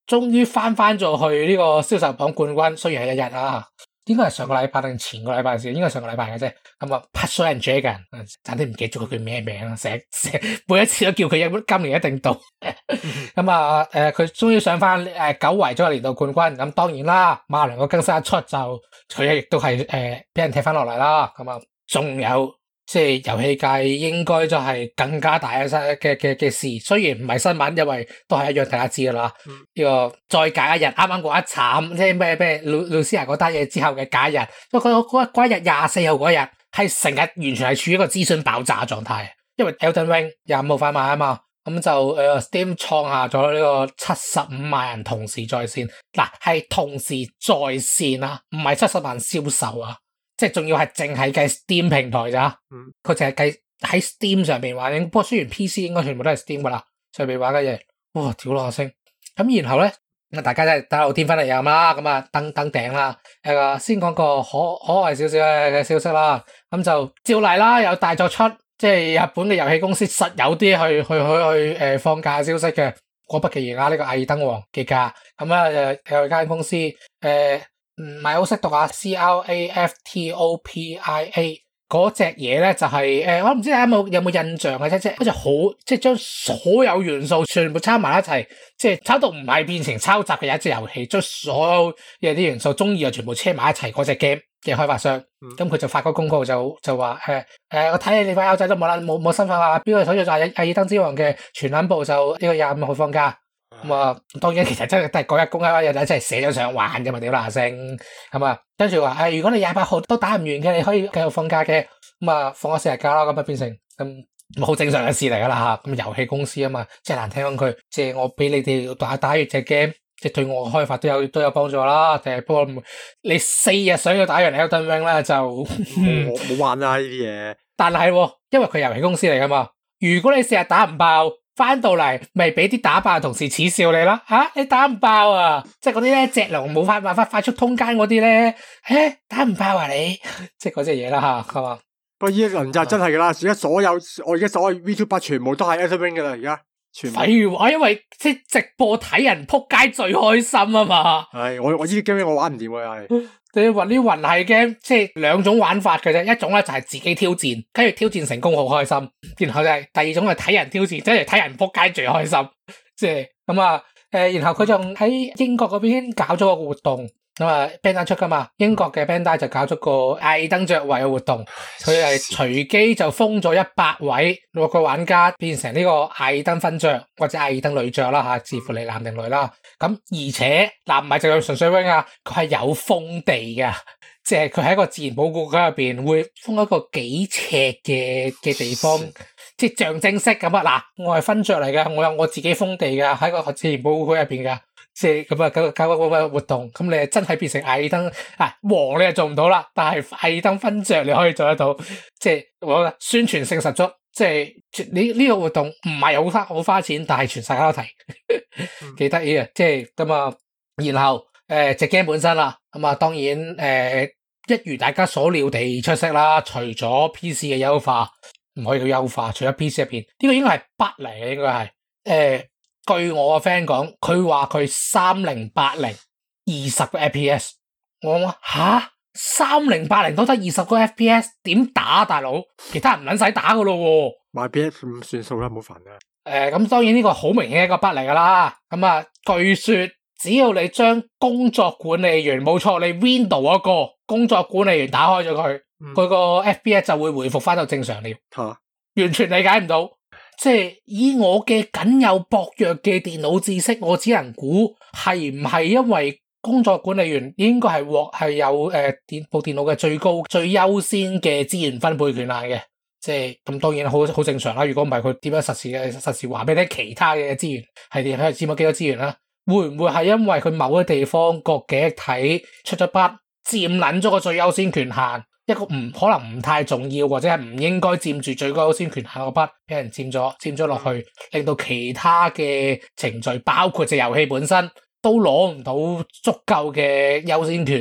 終於翻翻咗去呢個銷售榜冠軍，雖然係一日啊，應該係上個禮拜定前個禮拜先，應該係上個禮拜嘅啫。咁啊 Passion and Dragon，差啲唔記得咗佢叫咩名啦，成日每一次都叫佢一今年一定到。咁啊誒，佢終於上翻誒久違咗嘅年度冠軍。咁當然啦，馬良個更新一出就佢亦都係誒俾人踢翻落嚟啦。咁啊，仲有。即係遊戲界應該就係更加大嘅嘅嘅嘅事，雖然唔係新聞，因為都係一樣大家知噶啦。呢、嗯這個再隔一日，啱啱嗰一慘，即係咩咩 Lucia 嗰單嘢之後嘅隔一日，嗰嗰嗰一日廿四號嗰日係成日完全係處於一個資訊爆炸狀態，因為 Elden Ring 廿五號快賣啊嘛，咁就誒、呃、Steam 創下咗呢個七十五萬人同時在線，嗱係同時在線啊，唔係七十萬銷售啊。即係仲要係淨係計 Steam 平台咋，佢淨係計喺 Steam 上邊玩。不過雖然 P C 應該全部都係 Steam 噶啦，上邊玩嘅嘢，哇，屌落聲。咁然後咧，咁大家真係打到天昏地暗啦，咁啊登登頂啦。誒，先講個可可愛少少嘅消息啦。咁就照例啦，有大作出，即係日本嘅遊戲公司實有啲去去去去誒、呃、放假消息嘅。果不其然啊，呢、這個艾爾登王嘅假，咁啊誒有間公司誒。呃唔係好識讀啊 ，C R A F T O P I A 嗰隻嘢咧就係、是、誒，我唔知大家有冇有冇印象嘅啫，即係好似好即係將所有元素全部抄埋一齊，即係抄到唔係變成抄襲嘅一隻遊戲，將所有嘢啲元素中意啊全部車埋一齊嗰隻 game 嘅開發商，咁佢、嗯、就發個公告就就話誒誒，我睇你塊友仔都冇啦，冇冇身份啊，邊個手上就係艾爾登之王嘅全撚部就呢個廿五號放假。咁啊、嗯，當然其實真係都係嗰日公開有仔真係寫咗上玩嘅嘛，屌嗱聲咁啊，跟住話誒，如果你廿八號都打唔完嘅，你可以繼續放假嘅，咁、嗯、啊放咗四日假啦，咁啊變成咁好正常嘅事嚟噶啦吓，咁遊戲公司啊嘛，即係難聽講句，即係我俾你哋打打完隻 game，即係對我嘅開發都有都有幫助啦，定係不過你四日想要打完 Elden Ring 咧就冇冇玩啦呢啲嘢， 但係因為佢遊戲公司嚟噶嘛，如果你四日打唔爆。翻到嚟咪俾啲打爆嘅同事恥笑你啦吓、啊，你打唔爆啊！即係嗰啲咧隻龍冇法辦法快速通姦嗰啲咧，誒打唔爆啊你！即係嗰隻嘢啦吓，係嘛？ 不過呢一輪就真係噶啦，而家所有我而家所有 VTuber 全部都係 Elden Ring 噶啦，而家全部。廢話，因為即係直播睇人撲街最開心啊嘛。 係我我呢啲 game 我玩唔掂啊係。 你話啲魂系 game 即係兩種玩法嘅啫，一種咧就係自己挑戰，跟住挑戰成功好開心，然後就係第二種係睇人挑戰，即係睇人撲街最開心，即係咁啊誒，然後佢仲喺英國嗰邊搞咗個活動，咁啊 Bandai 出噶嘛，英國嘅 Bandai 就搞咗個艾爾登爵位嘅活動，佢係隨機就封咗一百位六個玩家變成呢個艾爾登勳爵或者艾爾登女爵啦吓，視乎你男定女啦。咁而且嗱唔係淨係純粹 wing 啊，佢係有封地嘅，即係佢喺一個自然保護區入邊會封一個幾尺嘅嘅地方，即係象徵式咁啊！嗱，我係勳爵嚟嘅，我有我自己封地嘅喺個自然保護區入邊嘅，即係咁啊搞搞個活動，咁你係真係變成艾爾登啊王你係做唔到啦，但係艾爾登勳爵你可以做得到，即係我覺得宣傳性十足。即係你呢個活動唔係好花好花錢，但係全世界都提，幾得意啊！即係咁啊，然後誒隻 game 本身啦，咁啊當然誒、呃、一如大家所料地出色啦。除咗 P C 嘅優化，唔可以叫優化，除咗 P C 入邊呢個應該係 bug 嚟嘅，應該係誒、呃、據我個 friend 講，佢話佢三零八零二十個 F P S， 我話吓。三零八零都得二十個 F P S， 點打大佬？其他人唔撚使打噶咯喎。 買 P S 唔算數啦，唔好煩啦。 誒，咁當然呢個好明顯一個 bug 嚟噶啦。咁啊，據說只要你將工作管理員冇錯，你 Windows 嗰個工作管理員打開咗佢，佢個、嗯、F P S 就會回復翻到正常了。吓、啊，完全理解唔到。即係以我嘅僅有薄弱嘅電腦知識，我只能估係唔係因為。工作管理員應該係獲係有誒電部電腦嘅最高最優先嘅資源分配權限嘅，即係咁當然好好正常啦。如果唔係佢點樣實時嘅實時話俾你聽其他嘅資源係點樣佔咗幾多資源啦？會唔會係因為佢某個地方個記憶體出咗筆佔撚咗個最優先權限，一個唔可能唔太重要或者係唔應該佔住最高優先權限個筆俾人佔咗佔咗落去，令到其他嘅程序包括隻遊戲本身。都攞唔到足夠嘅優先權，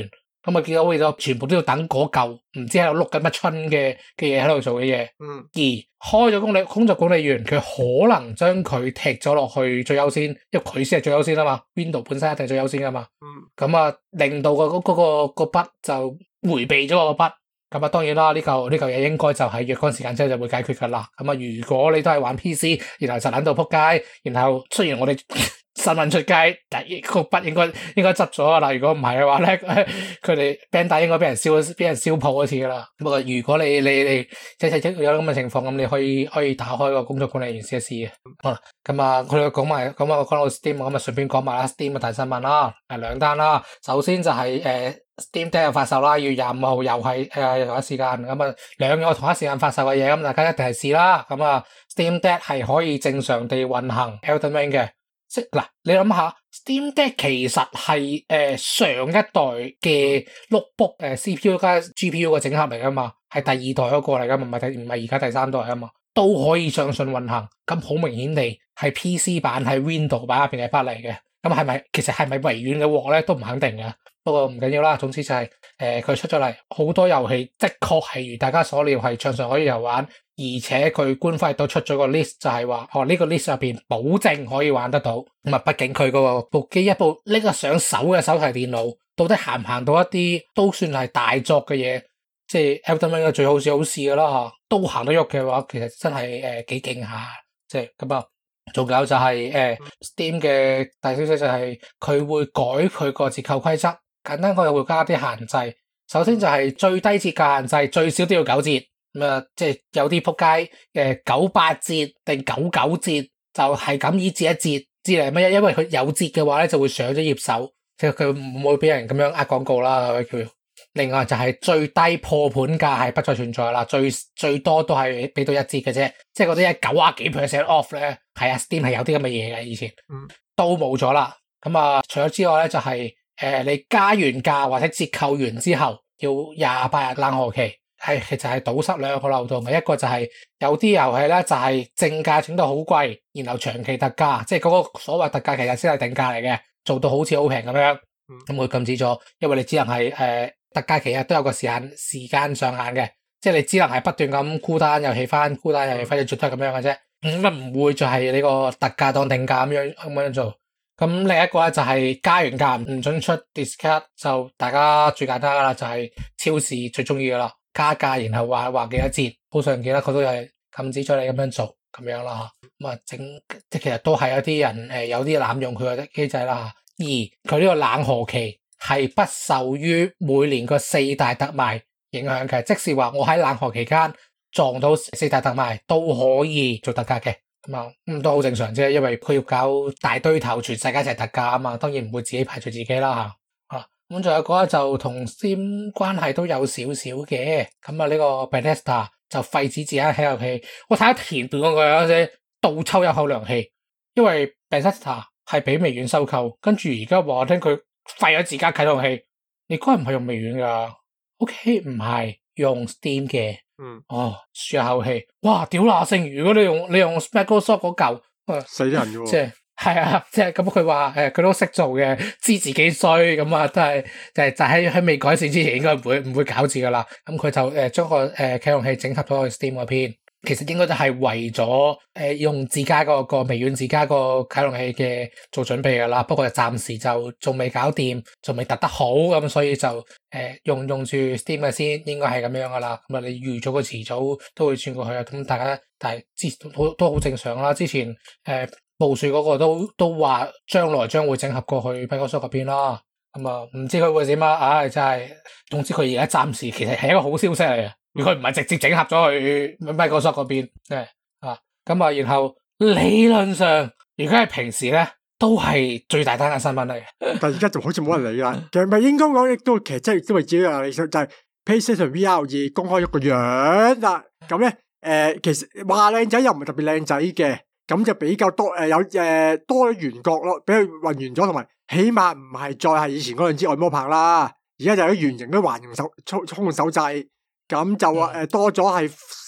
咁啊見到好似全部都要等嗰嚿唔知喺度碌緊乜春嘅嘅嘢喺度做嘅嘢。 嗯。 而開咗工理工作管理員，佢可能將佢踢咗落去最優先，因為佢先係最優先啊嘛。Windows 本身一定係最優先噶嘛。 嗯。 咁啊，令到個嗰嗰個個筆就迴避咗個筆。咁啊，當然啦，呢嚿呢嚿嘢應該就喺若干時間之後就會解決噶啦。咁啊，如果你都係玩 P C，然後就撚到撲街，然後雖然我哋新聞出街，但係個筆應該應該執咗噶啦。如果唔係嘅話咧，佢哋 Bandai 應該俾人燒俾人燒破一次噶啦。不過如果你你你即係即有咁嘅情況，咁你可以可以打開個工作管理員試一試嘅。好啦，咁啊，佢哋講埋咁啊，講到 Steam，咁啊順便講埋啦 Steam 嘅大新聞啦，誒兩單啦。首先就係、是、誒。呃 Steam Deck 又發售啦，要廿五號又係誒同一時間，咁啊兩個同一時間發售嘅嘢，咁大家一定係試啦。咁啊 Steam Deck 係可以正常地運行 Elden Ring 嘅，即嗱你諗下 Steam Deck 其實係誒、呃、上一代嘅 notebook 誒 C P U 加 G P U 嘅整合嚟噶嘛，係第二代嗰個嚟噶，唔係第唔係而家第三代啊嘛，都可以暢順運行。咁好明顯地係 P C 版喺 Windows 版入邊嘅不嚟嘅，咁係咪其實係咪微軟嘅鑊咧都唔肯定嘅。不過唔緊要啦，總之就係誒佢出咗嚟好多遊戲，的確係如大家所料係暢順可以遊玩，而且佢官方亦都出咗個 list，就係話哦呢、這個 list 入邊保證可以玩得到。咁啊，畢竟佢嗰個部機一部拎得上手嘅手提電腦，到底行唔行到一啲都算係大作嘅嘢，即係 Elden Ring 最好是好試噶啦嚇，都行得喐嘅話，其實真係誒幾勁下，即係咁啊。仲有就係、是、誒、呃、Steam 嘅大消息就係佢會改佢個折扣規則。簡單講又會加啲限制，首先就係最低折價限制，最少都要九折。咁啊，即係有啲仆街誒九八折定九九折，就係咁以折一折，知係乜嘢？因為佢有折嘅話咧，就會上咗頁手，即係佢唔會俾人咁樣呃廣告啦。佢另外就係最低破盤價係不再存在啦，最最多都係俾到一折嘅啫，即係嗰啲係九啊幾 percent off 咧，係啊 Steam 係有啲咁嘅嘢嘅，以前都冇咗啦。咁啊，除咗之外咧，就係、是。誒、呃，你加完價或者折扣完之後，要廿八日冷河期，係其實係堵塞兩個漏洞嘅。一個就係、是、有啲遊戲咧就係、是、正價整到好貴，然後長期特價，即係嗰個所謂特價其實先係定價嚟嘅，做到好似好平咁樣。咁佢禁止咗，因為你只能係誒、呃、特價期啊都有個時間時間上限嘅，即係你只能係不斷咁沽單又起翻，沽單又起翻，你最多係咁樣嘅啫。咁啊唔會就係呢個特價當定價咁樣咁樣做。咁另一個咧就係加完價唔准出 discount， 就大家最簡單噶啦，就係超市最中意噶啦，加價然後話話幾多折，好常記得佢都係禁止咗你咁樣做咁樣啦吓。咁啊整即係其實都係有啲人誒有啲濫用佢嘅機制啦吓。而佢呢個冷河期係不受於每年個四大特賣影響嘅，即是話我喺冷河期間撞到四大特賣都可以做特價嘅。咁啊，咁都好正常啫，因為佢要搞大堆頭，全世界一齊特價啊嘛，當然唔會自己排除自己啦吓。啊，咁仲有嗰個就同 Steam 關係都有少少嘅。咁啊，呢個 Bethesda 就廢止自己嘅遊戲。我睇下前段嗰個有隻倒抽一口涼氣，因為 Bethesda 係俾微軟收購，跟住而家話我聽佢廢咗自家啟動器，你該唔係用微軟噶 ？OK， 唔係用 Steam 嘅。嗯，哦，舒一口氣，哇，屌乸聲！如果你用你用 Microsoft 嗰嚿， 死人嘅喎， 即係係啊，即係咁佢話誒，佢都識做嘅，知自己衰，咁啊都係就係就喺喺未改善之前，應該唔會唔會搞字噶啦。咁佢就誒將個誒啟動器整合咗去 Steam 嗰邊，其實應該都係為咗誒用自家個個微軟自家個啟動器嘅做準備噶啦。不過暫時就仲未搞掂，仲未突得好，咁所以就誒用用住 Steam 嘅先，應該係咁樣噶啦。咁啊，你預咗個遲早都會轉過去啊。咁大家但係之都都好正常啦。之前誒暴雪嗰個都都話將來將會整合過去 Microsoft 嗰邊啦。咁啊，唔知佢會點啊？唉，真係，總之佢而家暫時其實係一個好消息嚟嘅。如果佢唔係直接整合咗去 Microsoft 嗰邊，誒啊，咁啊，然後理論上如果係平時咧，都係最大單嘅新聞嚟嘅。 但係而家就好似冇人理啦。其實咪應該講，亦都其實真係都係自己嘅理想，就係 PlayStation V R 二公開咗個樣啦。咁咧誒，其實話靚仔又唔係特別靚仔嘅，咁就比較多誒、呃、有誒、呃、多咗圓角咯，俾佢混圓咗，同埋起碼唔係再係以前嗰兩支按摩棒啦，而家就係啲圓形啲環形手充充手掣。咁就話誒多咗係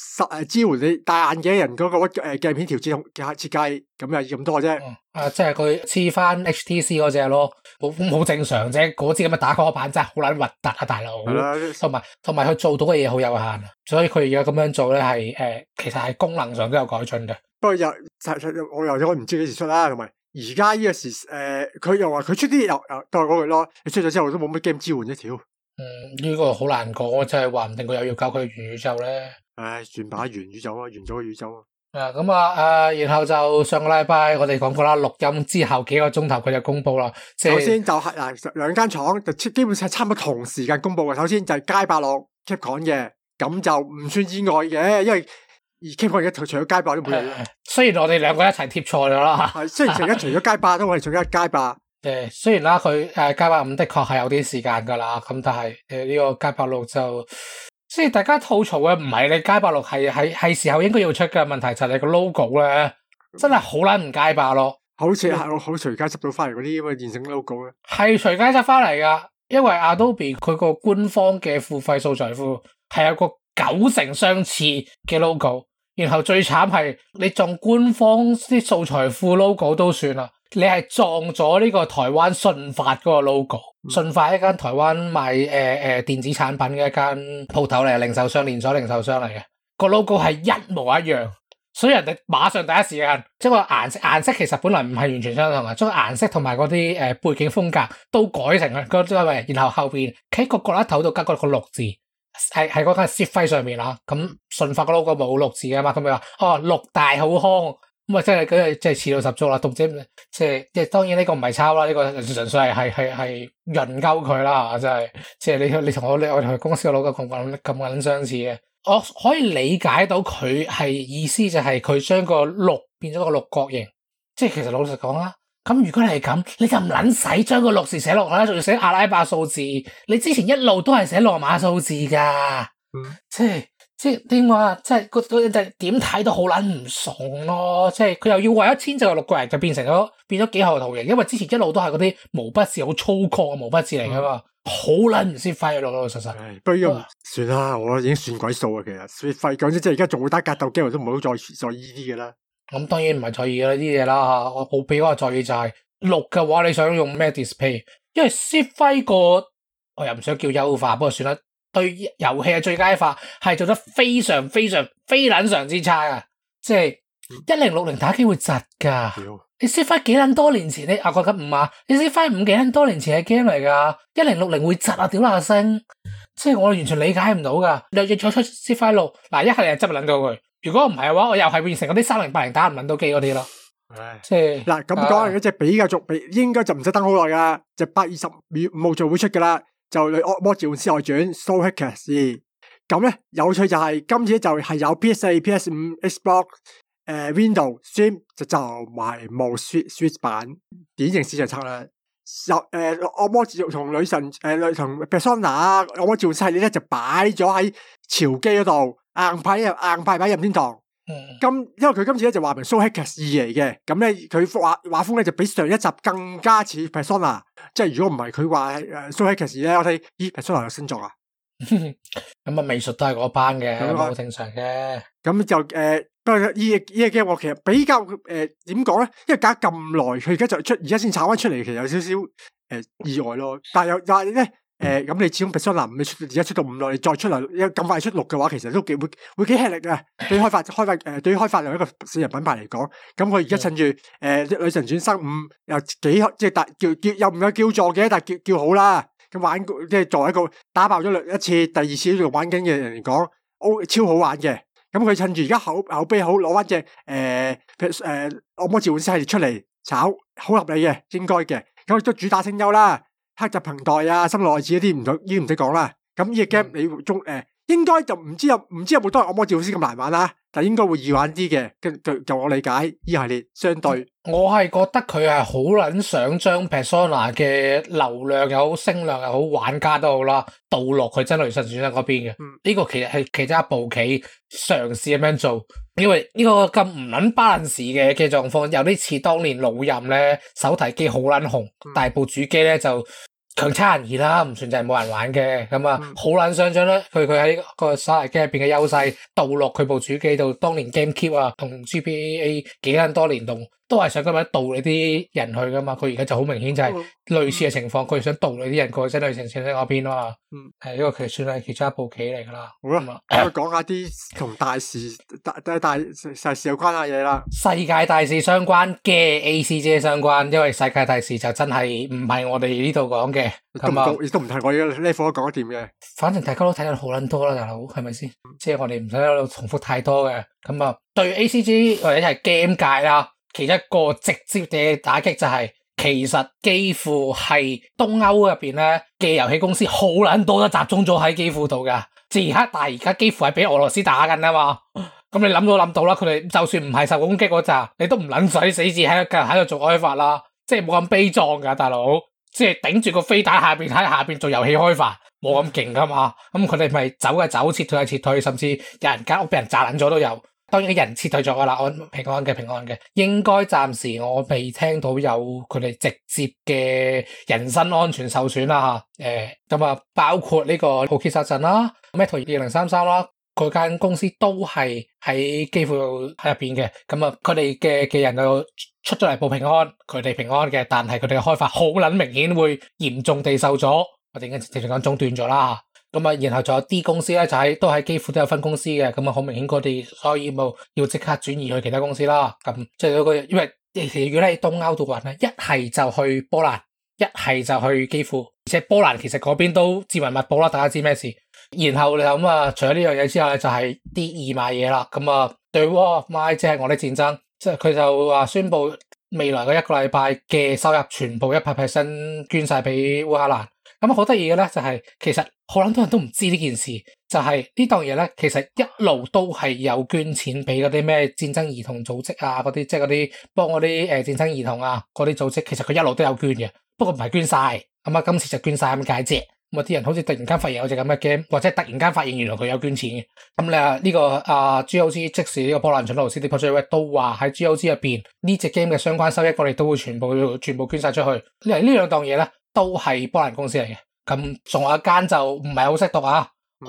實誒支援你戴眼鏡人嗰個誒鏡片調節同嘅設計，咁又咁多啫。 嗯、啊，即係佢黐翻 H T C 嗰隻咯，好好正常啫。嗰支咁嘅打光板真係好撚核突啊，大佬。係啦，同埋同埋佢做到嘅嘢好有限啊，所以佢而家咁樣做咧係誒，其實係功能上都有改進嘅。 不過又我又我唔知幾時出啦，同埋而家呢個時誒，佢、呃、又話佢出啲又又都係嗰句咯，你出咗之後都冇乜 game 支援一條。 嗯，呢、這個好難講，真係話唔定佢又要教佢元宇宙咧。 唉，算把元宇宙啊，元咗個宇宙啊。 啊，咁啊，誒，然後就上個禮拜我哋講過啦，錄音之後幾個鐘頭佢就公布啦。 首先就係嗱，兩間廠就基本上差唔多同時間公布嘅。首先就係街霸六 Capcom 嘅，咁就唔算意外嘅，因為而 Capcom 而家除咗街霸都冇嘢。 雖然我哋兩個一齊貼錯咗啦。 係，雖然而家除咗街霸都係除咗街霸。 誒，雖然啦，佢誒街霸五的確係有啲時間噶啦，咁但係誒呢個街霸六就，即係大家吐槽嘅唔係你街霸六係係係時候應該要出嘅，問題就係你個 logo 咧，真係好撚唔街霸咯， 好似係好隨街執到翻嚟嗰啲咁嘅現成 logo 咧， 係隨街執翻嚟噶，因為 Adobe 佢個官方嘅付費素材庫係有個九成相似嘅 logo， 然後最慘係你撞官方啲素材庫 logo 都算啦。你係撞咗呢個台灣信發嗰個 logo，信、嗯、發一間台灣賣誒誒、呃、電子產品嘅一間鋪頭嚟，零售商連鎖零售商嚟嘅，個 logo 係一模一樣，所以人哋馬上第一時間將個顏色顏色其實本來唔係完全相同嘅，將個顏色同埋嗰啲誒背景風格都改成啦，然後後邊喺個角落頭度加個個六字，係係嗰間攝輝上面啦，咁信發個 logo 冇六字嘅嘛，咁咪話哦六大好康。咁啊，真係嗰即係似到十足啦！讀者即係即係，當然呢個唔係抄啦，呢、這個純粹係係係係潤鳩佢啦，真係即係你你同我你我同佢公司嘅老闆咁咁咁撚相似嘅，我可以理解到佢係意思就係佢將個六變咗個六角形，即係其實老實講啦，咁如果你係咁，你就唔撚使將個六字寫落去啦，仲要寫阿拉伯數字，你之前一路都係寫羅馬數字噶，嗯、即係。即係點話？即係嗰嗰隻點睇都好撚唔爽咯！即係佢又要為咗遷就六個人，就變成咗變咗幾何圖形。因為之前一路都係嗰啲毛筆字好粗獷嘅毛筆字嚟噶嘛，好撚唔識揮，老老實實。 不如咁算啦，我已經算鬼數啊！其實識揮講真，即係而家仲會打格鬥機，我都唔好再再意啲嘅啦。咁當然唔係在意啦啲嘢啦，我好比較在意就係六嘅話，你想用咩 display？ 因為識揮個我又唔想叫優化，不過算啦。對遊戲嘅最佳化係做得非常非常非撚常之差噶，即係一零六零打機會窒噶。你識翻幾撚多年前你啊覺得唔啊？你識翻五幾撚多年前嘅 game 嚟噶，一零六零會窒啊屌啦聲，即係我完全理解唔到噶。你再出識翻六嗱，一係你就執撚到佢，如果唔係嘅話，我又係變成嗰啲三零八零打唔撚到機嗰啲咯。唉即係嗱咁講，嗰隻比較續比應該就唔使等好耐噶，就八月二十五號就會出噶啦。就《惡魔召喚師外傳》Soul Hackers 咁咧有趣就係、是、今次就係有 P S 四、P S 五、Xbox 誒、呃、Windows Steam 就就埋冇 Switch Switch 版，典型市場策略。就誒惡魔召同女神誒同 Persona 惡魔召喚系列咧就擺咗喺潮機嗰度硬派入硬派擺任天堂。咁、嗯、因為佢今次咧就話明 Soul Hackers 二嚟嘅，咁咧佢畫畫風咧就比上一集更加似 Persona， 即係如果唔係佢話誒 Soul Hackers 咧，我睇咦 Persona 有新作啊？咁啊美術都係嗰班嘅，咁好正常嘅。咁就誒，不過呢呢個 game 我其實比較誒點講咧？因為隔咁耐，佢而家就出而家先炒翻出嚟，其實有少少誒、呃、意外咯。但係又但係咧。誒、呃，咁你始終 Persona 五你出而家出到五內，你再出嚟咁快出六嘅話，其實都幾會會幾吃力嘅。對於開發開發誒、呃，對於開發另一個私人品牌嚟講，咁佢而家趁住誒、呃、女神轉生五又幾即係大叫叫又唔係叫座嘅，但係叫叫好啦。咁玩即係作為一個打爆咗一次、第二次喺度玩緊嘅人嚟講，哦超好玩嘅。咁佢趁住而家口口碑好，攞翻隻誒誒惡魔召喚師系列出嚟炒，好合理嘅，應該嘅。咁都主打聲優啦。黑澤朋代啊，森內子嗰啲唔使，已經唔使講啦。咁呢個 game 你中誒、呃，應該就唔知有唔知有冇多惡魔召喚師咁難玩啦，但係應該會易玩啲嘅。跟就就我理解，呢系列相對，我係覺得佢係好撚想將 Persona 嘅流量又好、聲量又好、玩家都好啦，導落去真女神轉生嗰邊嘅。呢、嗯、個其實係其中一部棋嘗試咁樣做，因為呢個咁唔撚 balance 嘅嘅狀況，有啲似當年老任咧手提機好撚紅，嗯、但係部主機咧就。 強差人意啦，唔算就係冇人玩嘅。咁啊， 嗯好難想象咧，佢佢喺個手提機入邊嘅優勢導落佢部主機度。當年 GameCube 啊，同 G B A 幾撚多年動，都係想咁樣導你啲人去噶嘛。佢而家就好明顯就係類似嘅情況，佢、嗯、想導你啲人過去真係城市嗰邊啊嘛。嗯，係呢個其實算係其中一部棋嚟噶啦。 好啦，咁啊講下啲同大事大大大大事有關嘅嘢啦。 世界大事相關嘅 A C G 相關，因為世界大事就真係唔係我哋呢度講嘅，咁啊， 亦都唔係我呢個 level 講得掂嘅。 反正大家都睇得好撚多啦，大佬係咪先？嗯、即係我哋唔使喺度重複太多嘅。咁啊，對 A C G 或者係 game 界啦，其中一個直接嘅打擊就係、是，其實幾乎係東歐入邊咧嘅遊戲公司好撚多都集中咗喺基輔度噶。即係而家，但係而家幾乎係俾俄羅斯打緊啊嘛。咁你諗都諗到啦，佢哋就算唔係受攻擊嗰扎，你都唔撚使死字喺度喺度做開發啦。即係冇咁悲壯噶，大佬。即係頂住個飛彈下邊喺下邊做遊戲開發，冇咁勁噶嘛。咁佢哋咪走嘅走，撤退嘅撤退，甚至有人間屋俾人炸撚咗都有。當然啲人撤退咗噶啦，安平安嘅平安嘅。應該暫時我未聽到有佢哋直接嘅人身安全受損啦嚇。誒咁啊，包括呢個浩劫殺陣啦、Metal 二零三三啦，佢間公司都係喺基輔喺入邊嘅。咁啊，佢哋嘅嘅人就出咗嚟報平安，佢哋平安嘅，但係佢哋嘅開發好撚明顯會嚴重地受阻，我哋應該直情講中斷咗啦。咁啊，然後仲有啲公司咧，就喺都喺基輔都有分公司嘅，咁啊好明顯佢哋所有業務要即刻轉移去其他公司啦。咁即係嗰個，因為如果喺東歐度玩咧，一係就去波蘭，一係就去基輔，而且波蘭其實嗰邊都戰雲密布啦，大家知咩事。然後你咁啊，除咗呢樣嘢之後咧，就係啲義賣嘢啦。咁啊，對 War of Mine 即係我的戰爭，即係佢就話宣布未來嘅一個禮拜嘅收入全部一百 percent 捐晒俾烏克蘭。咁好得意嘅咧，就係、是、其實好撚多人都唔知呢件事，就係、是、呢檔嘢咧，其實一路都係有捐錢俾嗰啲咩戰爭兒童組織啊，嗰啲即係嗰啲幫嗰啲誒戰爭兒童啊嗰啲組織，其實佢一路都有捐嘅，不過唔係捐晒，咁啊今次就捐晒咁解啫。咁啊啲人好似突然間發現有隻咁嘅 game，或者突然間發現原來佢有捐錢嘅。咁你話呢個啊 G O G 即使呢個波蘭蠢佬 C D Projekt Red 都話喺 G O G 入邊呢隻 game 嘅相關收益，我哋都會全部全部捐晒出去。因為呢兩檔嘢咧都係波蘭公司嚟嘅。咁仲有一間就唔係好識讀啊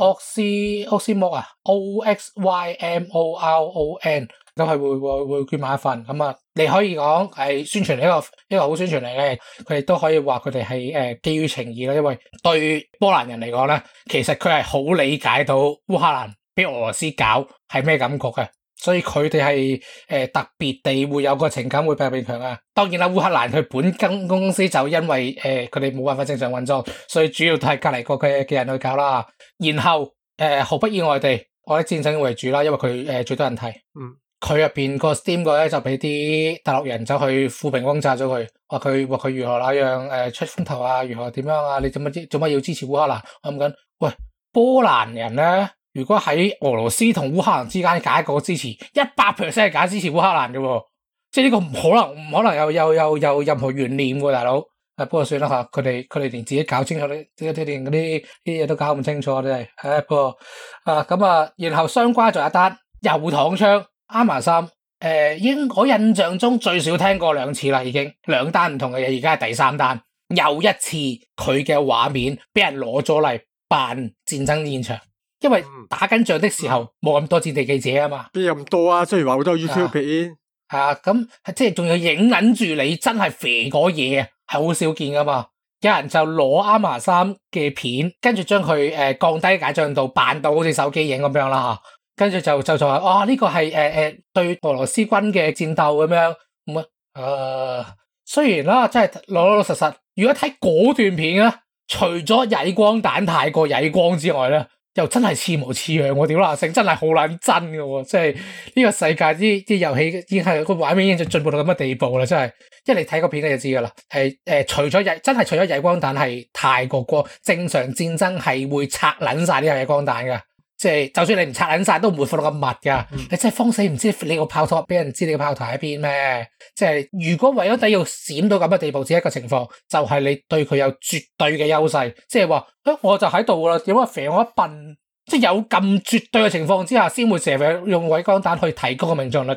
Oxy Oxymor 啊 O X Y M O R O N 都係會會會捐埋一份。咁啊你可以講係宣傳呢個一個好宣傳嚟嘅，佢哋都可以話佢哋係誒基於情義啦，因為對波蘭人嚟講咧，其實佢係好理解到烏克蘭俾俄羅斯搞係咩感覺嘅。所以佢哋係誒特別地會有個情感會比較變強啊。當然啦，烏克蘭佢本間公司就因為誒佢哋冇辦法正常運作，所以主要都係隔離國嘅嘅人去搞啦。然後誒、呃、毫不意外地，我以戰爭為主啦，因為佢誒、呃、最多人睇。嗯，佢入邊個 Steam 個咧就俾啲大陸人走去負評轟炸咗佢，話佢話佢如何那樣誒出風頭啊，如何點樣啊？你做乜做乜要支持烏克蘭？我諗緊，喂，波蘭人咧。如果喺俄羅斯同烏克蘭之間揀一個支持，一百 percent 係揀支持烏克蘭嘅喎，即係呢個唔可能，唔可能有有有有任何懸念嘅，大佬。誒，不過算啦吓，佢哋佢哋連自己搞清楚啲，即係連嗰啲啲嘢都搞唔清楚，真係。誒，不過啊咁啊，然後相關仲有一單油糖槍 Arma 三，誒，應我印象中最少聽過兩次啦，已經兩單唔同嘅嘢，而家係第三單，又一次佢嘅畫面俾人攞咗嚟扮戰爭現場。因為打緊仗的時候冇咁多戰地記者啊嘛， 邊有咁多啊？雖然話好多 YouTube 片， 係啊，咁即係仲要影緊住你真係肥嗰嘢啊，係好少見噶嘛。有人就攞 Arma 三嘅片，跟住將佢誒降低解像度，扮到好似手機影咁樣啦吓，跟住就就就話哇呢個係誒誒對俄羅斯軍嘅戰鬥咁樣咁啊。誒、呃，雖然啦，真係老老實實，如果睇嗰段片咧，除咗曳光彈太過曳光之外咧。又真係似模似樣，我屌啦，成真係好撚真嘅喎！即係呢個世界啲啲遊戲已經係個畫面已經進步到咁嘅地步啦，真係。一嚟睇個片你就知噶啦，係誒、呃、除咗曳真係除咗曳光彈係太過光，正常戰爭係會拆撚晒啲曳光彈嘅，即係就算你唔拆撚晒都唔會放到咁密噶。嗯、你真係慌死唔知你個炮台俾人知你個炮台喺邊咩？即係如果為咗底要閃到咁嘅地步，只一個情況就係、是、你對佢有絕對嘅優勢，即係話誒我就喺度啦，點解肥我一笨？即係有咁絕對嘅情況之下，先會成日用曳光彈去提高個命中率嘅。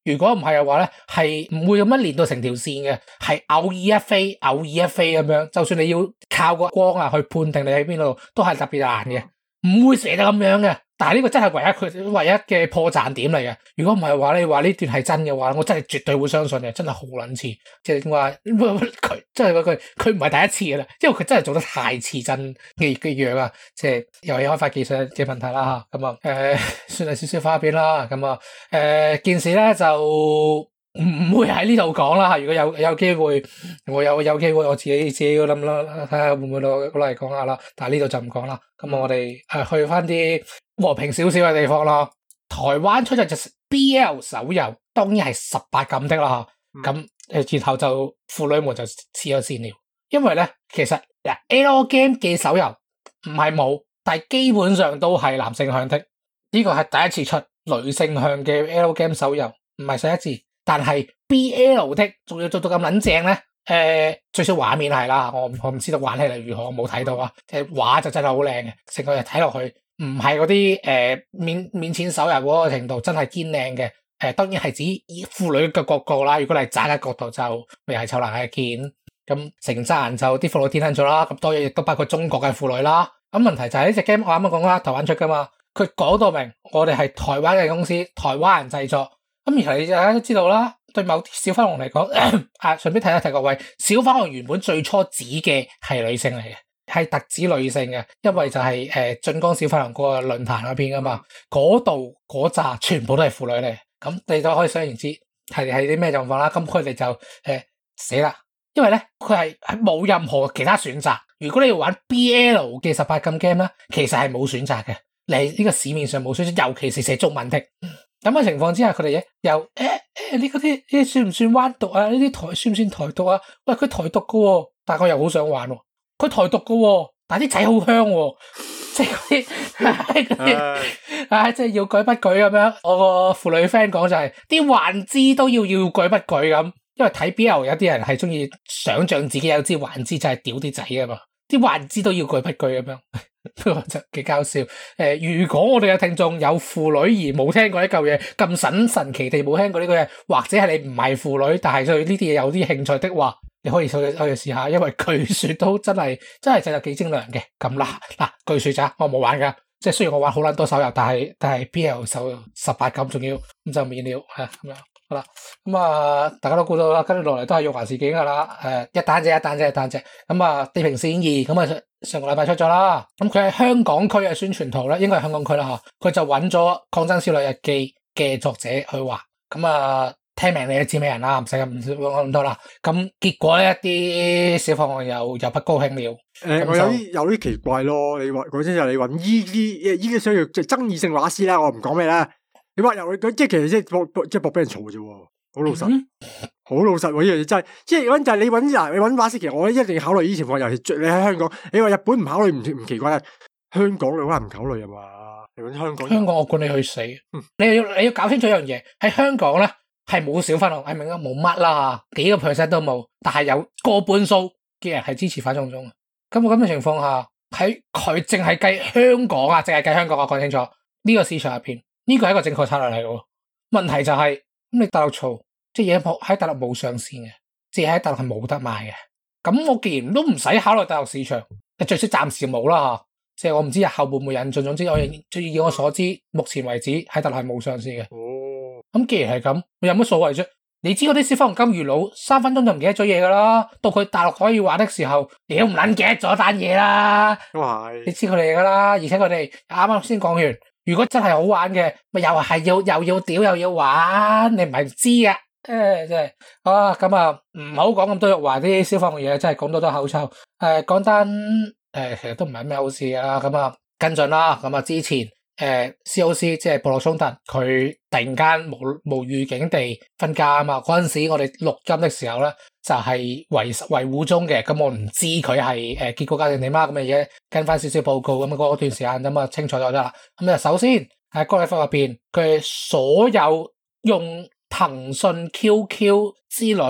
如果唔係嘅話咧，係唔會咁樣連到成條線嘅，係偶爾一飛，偶爾一飛咁樣。就算你要靠個光啊去判定你喺邊度，都係特別難嘅，唔會射得咁樣嘅。但係呢個真係唯一佢唯一嘅破綻點嚟嘅。如果唔係話，你話呢段係真嘅話，我真係絕對會相信嘅，真係好撚似。即係話佢，即係嗰句，佢唔係第一次噶啦，因為佢真係做得太似真嘅嘅樣啊！即係遊戲開發技術嘅問題啦嚇。咁啊誒，算係少少花邊啦。咁啊誒，件事咧就唔會喺呢度講啦。如果有有機會，我有有機會，我自己自己要諗啦，睇下會唔會攞攞嚟講下啦。但係呢度就唔講啦。咁我哋誒去翻啲和平少少嘅地方咯。台灣出咗隻 B L 手遊，當然係十八禁的啦。咁誒、嗯，然後就婦女們就黐咗線了，因為咧其實嗱 L game 嘅手遊唔係冇，但係基本上都係男性向的。呢、這個係第一次出女性向嘅 L game 手遊，唔係上一次。但係 B L 的仲要做到咁撚正咧？誒、呃，最少畫面係啦，我我唔知道玩起嚟如何，我冇睇到啊。即係畫就真係好靚嘅，成個人睇落去唔係嗰啲誒面面淺手遊嗰個程度，真係堅靚嘅。誒、呃，當然係指以婦女嘅角度啦。如果你係渣嘅角度就未係醜難嘅見。咁成渣人就啲婦女天生咗啦。咁當然亦都包括中國嘅婦女啦。咁問題就係呢隻 game 我啱啱講啦，台灣出噶嘛，佢講到明我哋係台灣嘅公司，台灣人製作。咁而係大家都知道啦，對某啲小粉紅嚟講，啊，順便提一提各位，小粉紅原本最初指嘅係女性嚟嘅，係特指女性嘅，因為就係誒晉江小粉紅嗰個論壇嗰邊噶嘛，嗰度嗰紮全部都係婦女嚟，咁你都可以想而知係係啲咩狀況啦。咁佢哋就誒、呃、死啦，因為咧佢係係冇任何其他選擇。如果你要玩 B L 嘅十八禁 game 咧，其實係冇選擇嘅，你呢個市面上冇選擇，尤其是寫中文的。咁嘅情況之下，佢哋又誒誒呢嗰啲呢算唔算彎讀啊？呢啲台算唔算台獨啊？喂，佢台獨噶喎，但係我又好想玩喎。佢台獨噶喎，但係啲仔好香喎，即係嗰啲，唉，即係要舉不舉咁樣。我個婦女 friend 講就係、是、啲幻肢都要要舉不舉咁，因為睇 B L 有啲人係中意想像自己有支幻肢就係屌啲仔啊嘛，啲幻肢都要舉不舉咁樣。不過就幾搞笑。誒、呃，如果我哋嘅聽眾有婦女而冇聽過呢嚿嘢，咁神神奇地冇聽過呢個嘢，或者係你唔係婦女，但係對呢啲嘢有啲興趣的話，你可以去去試下，因為據說都真係真係製作幾精良嘅。咁啦，嗱，據說咋，我冇玩噶，即係雖然我玩好撚多手遊，但係但係 B L 手遊十八禁仲要，咁就免了吓咁樣。好啦，咁啊，大家都估到啦，跟住落嚟都係玉環事件噶啦。誒，一單啫，一單啫，一單啫。咁啊，地平線二咁啊。上個禮拜出咗啦，咁佢喺香港區嘅宣傳圖咧，應該係香港區啦吓，佢就揾咗《抗爭少女日記》嘅作者去畫，咁啊聽名你都知咩人啦，唔使咁唔使講咁多啦。咁結果咧，一啲小朋友又又不高興了。誒、 欸，我有啲有啲奇怪咯，你話嗰陣就你揾依啲依啲需要即係爭議性畫師啦，我唔講咩啦。你話又即係其實即係博博即係博俾人嘈啫，好老實。嗯好老實喎，呢樣嘢真係，即係揾就係你揾嗱，你揾畫師，其實我一定要考慮呢啲情況。尤其你喺香港，你話日本唔考慮唔唔奇怪啊，香港你可能唔考慮啊嘛？你揾香港， 香港我管你去死。嗯、你要你要搞清楚一樣嘢，喺香港咧係冇小粉紅，係明啊冇乜啦，幾個 percent 都冇，但係有個半數嘅人係支持反送中。咁咁嘅情況下，喺佢淨係計香港啊，淨係計香港，我講清楚呢、呢個市場入邊，呢個係一個正確策略嚟嘅。問題就係、是、咁你大陸嘈。即係嘢喺大陸冇上線嘅，即係喺大陸係冇得賣嘅。咁我既然都唔使考慮大陸市場，最少暫時冇啦吓。即係我唔知日後會唔會引進，總之我以我所知，目前為止喺大陸係冇上線嘅。哦，咁既然係咁，我有乜所謂啫？你知嗰啲小粉紅金魚佬三分鐘就唔記得咗嘢噶啦，到佢大陸可以玩的時候，你都唔捻記得咗單嘢啦。都係，你知佢哋噶啦，而且佢哋啱啱先講完，如果真係好玩嘅，咪又係要又要屌又要玩，你唔係唔知啊？誒，真係好啦，咁啊，唔好講咁多辱華啲消防嘢，真係講多多口臭。誒、呃，講單誒，其實都唔係咩好事啊。咁啊，跟進啦。咁啊，之前誒、呃、C O C 即係部落衝突，佢突然間無無預警地分家啊嘛。嗰陣時我哋錄音的時候咧，就係維維護中嘅。咁我唔知佢係誒結果家定點啦。咁嘅嘢跟翻少少報告，咁啊嗰段時間咁啊清楚咗啦。咁啊，首先喺歌禮坊入邊，佢所有用騰訊 Q Q 之類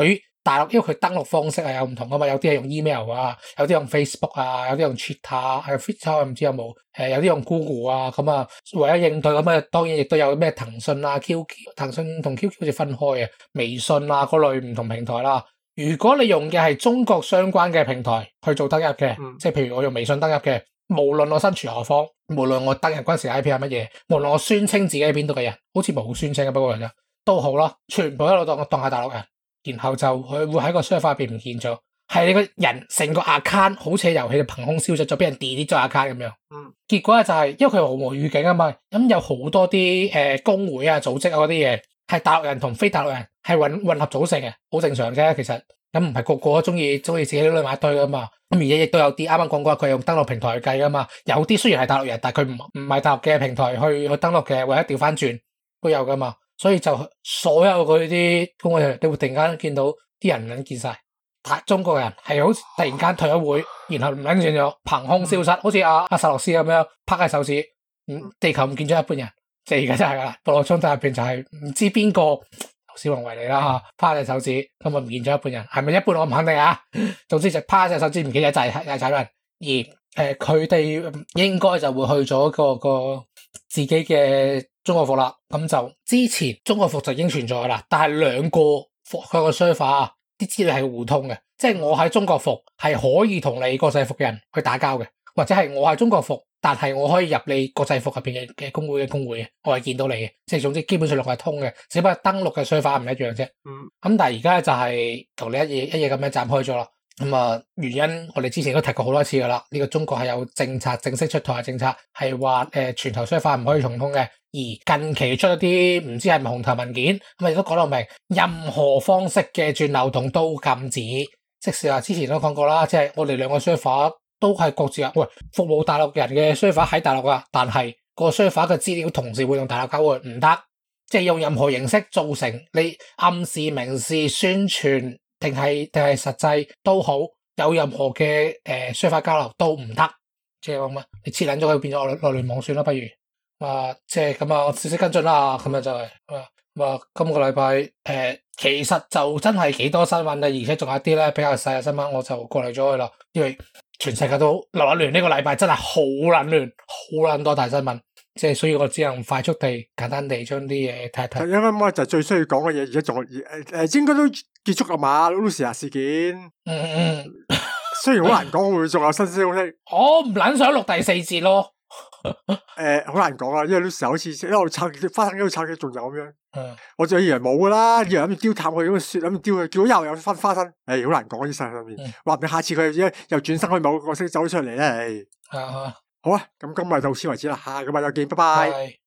大陸因為佢登錄方式係有唔同噶嘛，有啲係用 email 啊，有啲用 Facebook 啊，有啲用 Twitter 啊，係 Twitter 唔知有冇誒，有啲用 Google 啊，咁啊為咗應對咁啊，當然亦都有咩騰訊啊、Q Q、騰訊同 Q Q 好似分開嘅，微信啊嗰類唔同平台啦。如果你用嘅係中國相關嘅平台去做登入嘅， 嗯、 即係譬如我用微信登入嘅，無論我身處何方，無論我登入嗰陣時 I P 係乜嘢，無論我宣稱自己係邊度嘅人，好似冇宣稱嘅不過人啫，都好啦，全部一路當我當係大陸人。然後就佢會喺個 server 入邊唔見咗，係你個人成個 account 好似遊戲就憑空消失咗，俾人 delete 咗 account 咁樣。 嗯， 結果就係、是、因為佢毫無預警啊嘛，咁有好多啲誒、呃、工會啊、組織啊嗰啲嘢係大陸人同非大陸人係混混合組成嘅，好正常啫。其實咁唔係個個都中意中意自己攞埋一堆噶嘛。咁而家亦都有啲啱啱講過，佢用登錄平台去計噶嘛。有啲雖然係大陸人，但係佢唔唔係大陸嘅平台去去登錄嘅，或者調翻轉都有噶嘛。所以就所有嗰啲工會，你會突然間見到啲人唔撚見晒，中國人係好似突然間退咗會，然後唔撚見咗，憑空消失，好似阿阿薩洛斯咁樣拍下手指，嗯，地球唔見咗一半人，即係而家真係噶啦，部落衝突入邊就係唔知邊個小龍為你啦嚇，拍隻手指咁啊唔見咗一半人，係咪一半我唔肯定啊，總之就拍隻手指唔見咗就係係踩人，而誒佢哋應該就會去咗個個自己嘅中國服啦，咁就之前中國服就已經存在啦，但係兩個服佢個 server 啲資料係互通嘅，即係我喺中國服係可以同你國際服嘅人去打交嘅，或者係我係中國服，但係我可以入你國際服入邊嘅嘅工會嘅工會嘅，我係見到你嘅，即係總之基本上六係通嘅，只不過登錄嘅 server 唔一樣啫。 嗯，咁但係而家就係同你一嘢一嘢咁樣斬開咗啦。咁啊，原因我哋之前都提過好多次噶啦，呢個中國係有政策正式出台嘅政策，係話誒全球 server唔可以重通嘅。而近期出一啲唔知係咪紅頭文件，咁亦都講到明，任何方式嘅轉流動都禁止。即使話之前都講過啦，即係我哋兩個 server 都係各自啊，喂，服務大陸人嘅 server 喺大陸啊，但係個 server 嘅資料同時會用大陸交換，唔得。即係用任何形式造成你暗示、明示、宣傳。定係定係實際都好，有任何嘅誒 server 交流都唔得，即係咁啊！你切撚咗佢變咗內內聯網算啦，不如啊，即係咁啊，我少少跟進啦，咁啊就係啊，咁啊，今個禮拜誒其實就真係幾多新聞啊，而且仲有啲咧比較細嘅新聞，我就過嚟咗去啦，因為全世界都流一亂，呢個禮拜真係好撚亂，好撚多大新聞。即係所以我只能快速地簡單地將啲嘢睇一睇。 因為我就最需要講嘅嘢，而家仲誒誒，應該都結束啦嘛，Lucia 事件。 嗯嗯， 雖然好難講會仲有新消息。 我唔撚想錄第四節咯。 誒，好難講啊，因為 Lucia 好似一路拆發生一路拆嘅，仲有咁樣。 嗯，我仲以為冇噶啦，以為諗住丟淡佢咁嘅雪，諗住丟佢，結果又有翻花生。誒，好難講啲世上面，話唔定下次佢又又轉身去某個角色走出嚟咧。 係啊。 好啊，咁今日到此為止啦，下個禮拜再見，拜拜。